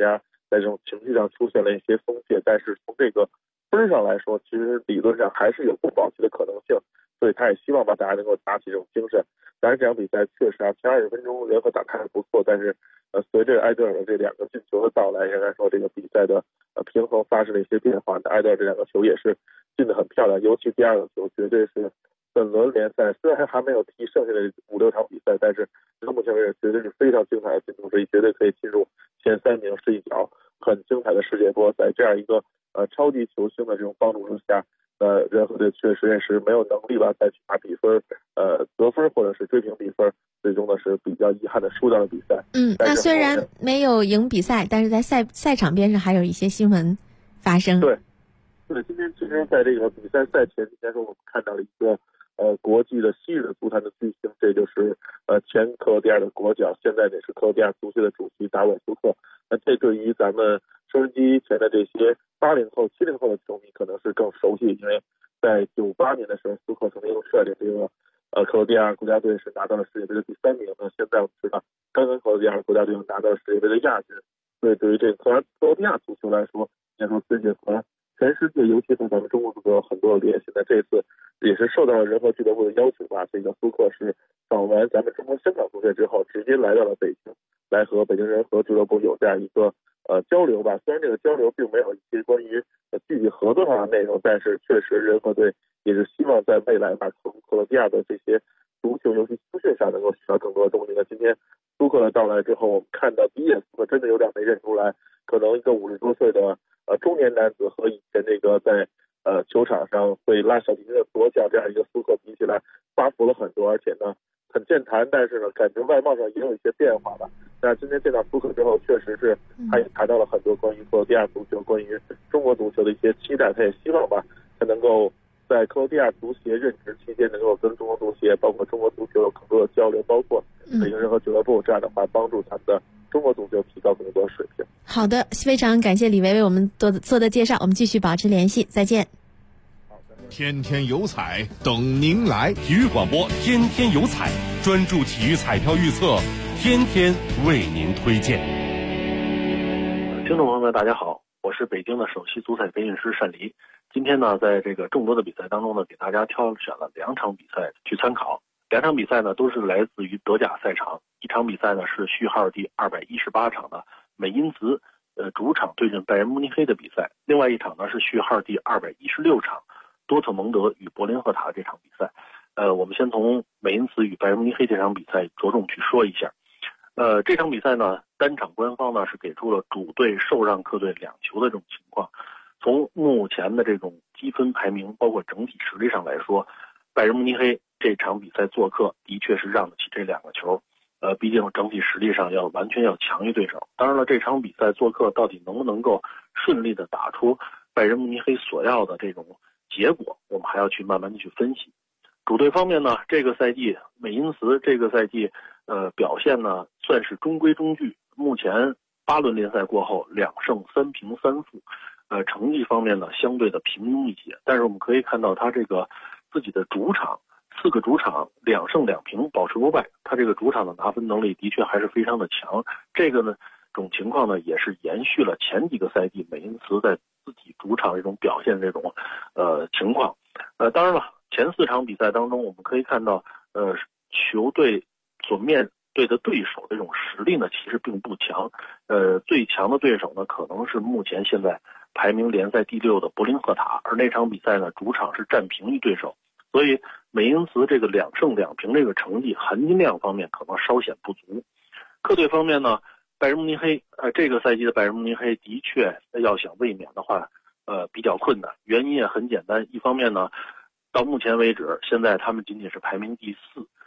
在这种情绪上出现了一些松懈，但是从这个分上来说，其实理论上还是有不保级的可能性，所以他也希望把大家能够打起这种精神。当然这场比赛确实前20分钟联合打开还不错，但是随着埃德尔的这2个进球的到来，应该说这个比赛的平衡发生了一些变化。埃德尔这2个球也是进得很漂亮，尤其第2个球绝对是本轮联赛虽然还没有踢剩下的5-6场比赛，但是到目前为止绝对是非常精彩的进球，所以绝对可以进入前3名，是一脚很精彩的世界波。在这样一个超级球星的这种帮助之下，人和队确实也是没有能力吧再去打比分得分或者是追平比分，最终呢是比较遗憾的输掉了比赛。 那虽然没有赢比赛，但是在赛场边上还有一些新闻发生。 对，今天其实在这个比赛赛前，今天说我们看到了一个国际的昔日的足坛的巨星，这就是前克罗地亚的国脚，现在也是克罗地亚足协的主席达韦苏克。那这对于咱们收音机前的这些80后、70后的球迷可能是更熟悉，因为在98年的时候，苏克曾经率领这个克罗地亚国家队是拿到了世界杯的第3名。那现在我们知道，刚刚克罗地亚国家队拿到了世界杯的亚军，所以对于这个克罗地亚足球来说，应该说最近和全世界，尤其和咱们中国足球有很多的联系。那这次也是受到了人和俱乐部的要求吧，这个苏克是找完咱们中国香港足协之后，直接来到了北京，来和北京人和俱乐部有这样一个交流吧。虽然这个交流并没有一些关于具体合作上的内容，但是确实人和队也是希望在未来把从克罗地亚的这些足球，尤其资讯上能够学到更多的东西。那今天苏克的到来之后，我们看到第一眼苏克真的有点没认出来，可能一个50多岁的中年男子和以前这个在球场上会拉小提琴的左脚这样一个苏克比起来发福了很多，而且呢很健谈，但是呢感觉外貌上也有一些变化吧。那今天见到苏克之后，确实是他也谈到了很多关于克罗地亚足球、关于中国足球的一些期待，他也希望吧他能够在克罗地亚足协任职期间能够跟中国足协包括中国足球有更多的交流，包括北京人和俱乐部，这样的话帮助咱们的中国足球提高更多水平。 好的，非常感谢李维为我们做的介绍，我们继续保持联系，再见。 天天有彩等您来， 体育广播天天有彩，专注体育彩票预测，天天为您推荐。 听众朋友们大家好，我是北京的首席足彩培训师单黎。今天呢在这个众多的比赛当中呢，给大家挑选了2场比赛去参考。2场比赛呢都是来自于德甲赛场，一场比赛呢是序号第218场的美因茨主场对阵拜仁慕尼黑的比赛，另外一场呢是序号第216场多特蒙德与柏林赫塔这场比赛。我们先从美因茨与拜仁慕尼黑这场比赛着重去说一下。这场比赛呢单场官方呢是给出了主队受让客队2球的这种情况。从目前的这种积分排名包括整体实力上来说，拜仁慕尼黑这场比赛做客的确是让得起这2个球。毕竟整体实力上完全要强于对手。当然了，这场比赛做客到底能不能够顺利的打出拜仁慕尼黑所要的这种结果，我们还要去慢慢的去分析。主队方面呢，这个赛季美因茨这个赛季表现呢算是中规中矩，目前8轮联赛过后2胜3平3负，成绩方面呢相对的平庸一些。但是我们可以看到他这个自己的主场4个主场2胜2平保持不败，他这个主场的拿分能力的确还是非常的强。这个呢种情况呢也是延续了前几个赛季美因茨在自己主场这种表现这种情况。当然了，前4场比赛当中我们可以看到球队所面对的对手这种实力呢其实并不强。最强的对手呢可能是目前现在排名联赛第6的柏林赫塔，而那场比赛呢主场是战平于对手。所以美因茨这个2胜2平这个成绩含金量方面可能稍显不足。客队方面呢，拜仁慕尼黑这个赛季的拜仁慕尼黑的确要想卫冕的话比较困难，原因也很简单。一方面呢，到目前为止现在他们仅仅是排名第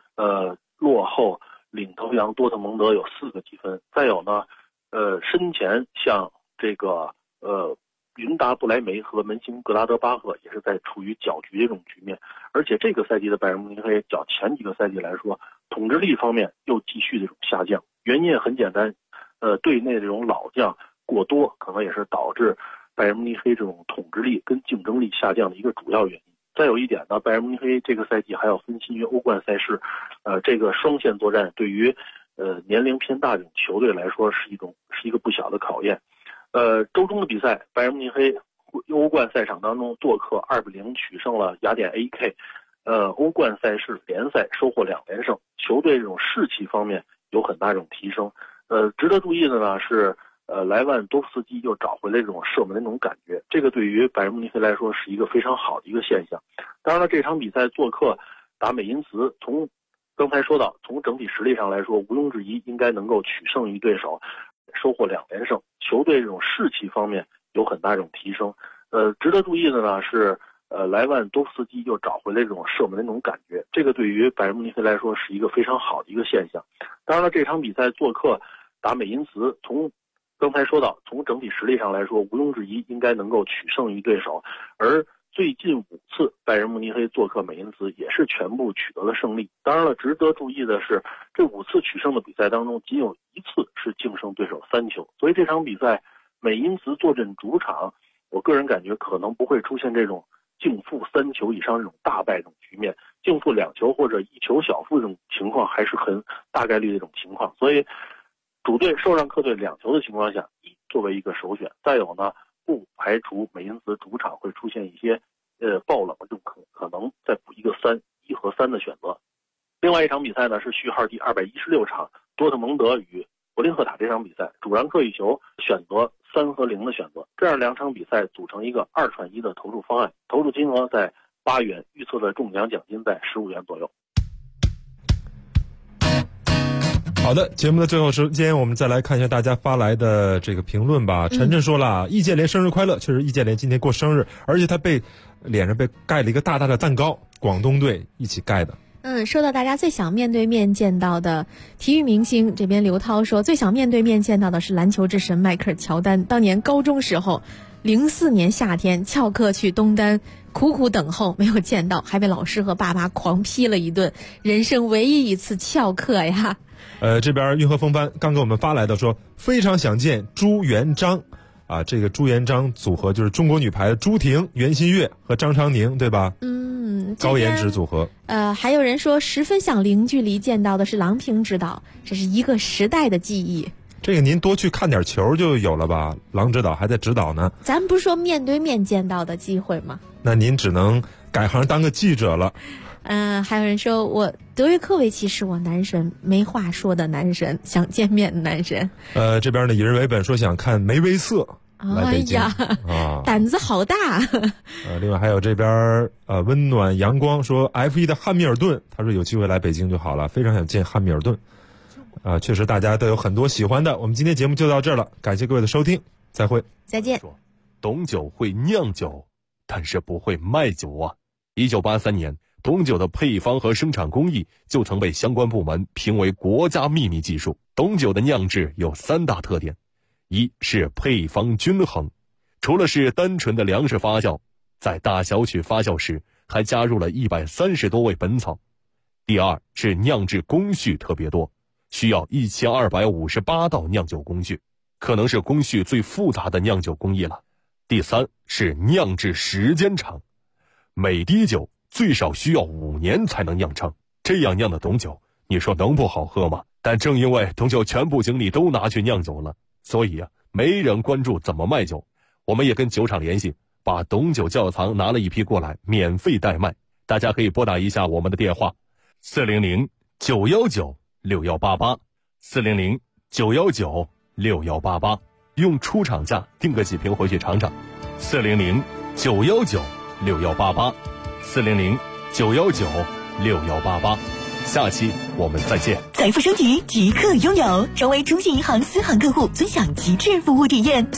4，落后领头羊多特蒙德有4个积分。再有呢身前像这个云达不莱梅和门兴格拉德巴赫也是在处于搅局这种局面。而且这个赛季的拜仁慕尼黑较前几个赛季来说，统治力方面又继续这种下降。原因也很简单，队内这种老将过多，可能也是导致拜仁慕尼黑这种统治力跟竞争力下降的一个主要原因。再有一点呢，拜仁慕尼黑这个赛季还要分心于欧冠赛事，这个双线作战对于年龄偏大这种球队来说是一个不小的考验。 周中的比赛，拜仁慕尼黑欧冠赛场当中做客2-0取胜了雅典 AK。欧冠赛事联赛收获2连胜，球队这种士气方面有很大这种提升。值得注意的呢是，莱万多夫斯基又找回了这种射门的那种感觉，这个对于拜仁慕尼黑来说是一个非常好的一个现象。当然了，这场比赛做客打美因茨，从刚才说到，从整体实力上来说，毋庸置疑应该能够取胜于对手，收获2连胜，球队这种士气方面有很大这种提升。值得注意的呢是，莱万多夫斯基又找回了这种射门的那种感觉，这个对于拜仁慕尼黑来说是一个非常好的一个现象。当然了，这场比赛做客打美因茨，从刚才说到，从整体实力上来说，毋庸置疑应该能够取胜于对手，而最近5次拜仁慕尼黑做客美因茨也是全部取得了胜利。当然了，值得注意的是，这5次取胜的比赛当中，仅有1次是净胜对手3球，所以这场比赛美因茨坐镇主场，我个人感觉可能不会出现这种净负3球以上这种大败这种局面，净负2球或者1球小负这种情况还是很大概率的一种情况。所以主队受让客队2球的情况下，作为一个首选。再有呢，不排除美因茨主场会出现一些爆冷的这种可能，再补一个1和3的选择。另外一场比赛呢是序号第216场，多特蒙德与柏林赫塔这场比赛，主让客一球，选择3和0的选择。这样2场比赛组成一个2串1的投注方案，投注金额在8元，预测的中奖奖金在15元左右。 好的，节目的最后时间，我们再来看一下大家发来的这个评论吧。晨晨说了，易建联生日快乐。确实，易建联今天过生日，而且他脸上被盖了一个大大的蛋糕，广东队一起盖的。 说到大家最想面对面见到的体育明星，这边刘涛说，最想面对面见到的是篮球之神迈克尔乔丹。当年高中时候，04年夏天翘课去东单苦苦等候，没有见到，还被老师和爸妈狂批了一顿，人生唯一一次翘课呀。 这边运河风帆刚给我们发来的说，非常想见朱元璋啊，这个朱元璋组合就是中国女排的朱婷、袁心玥和张常宁，对吧？高颜值组合。 还有人说十分想零距离见到的是郎平指导，这是一个时代的记忆。 这个您多去看点球就有了吧？郎指导还在指导呢。 咱不是说面对面见到的机会吗？ 那您只能改行当个记者了。 还有人说我德约科维奇是我男神，没话说的男神，想见面的男神。这边呢以人为本说想看梅维瑟来北京。 胆子好大。 另外还有这边温暖阳光说 F1 的汉密尔顿，他说有机会来北京就好了，非常想见汉密尔顿。确实大家都有很多喜欢的。我们今天节目就到这儿了，感谢各位的收听，再会， 再见。 董酒会酿酒，但是不会卖酒啊。1983年，董酒的配方和生产工艺就曾被相关部门评为国家秘密技术。董酒的酿制有3大特点：一是配方均衡，除了是单纯的粮食发酵，在大小曲发酵时还加入了130多味本草；第二是酿制工序特别多，需要1258道酿酒工序，可能是工序最复杂的酿酒工艺了；第三是酿制时间长，每滴酒最少需要5年才能酿成，这样酿的董酒，你说能不好喝吗？但正因为董酒全部精力都拿去酿酒了，所以没人关注怎么卖酒。我们也跟酒厂联系，把董酒窖藏拿了一批过来，免费代卖。大家可以拨打一下我们的电话：400-919-6188，400-919-6188，用出厂价订个几瓶回去尝尝。400-919-6188，400-919-6188。下期我们再见。 财富升级即刻拥有，成为中信银行私行客户，尊享极致服务体验。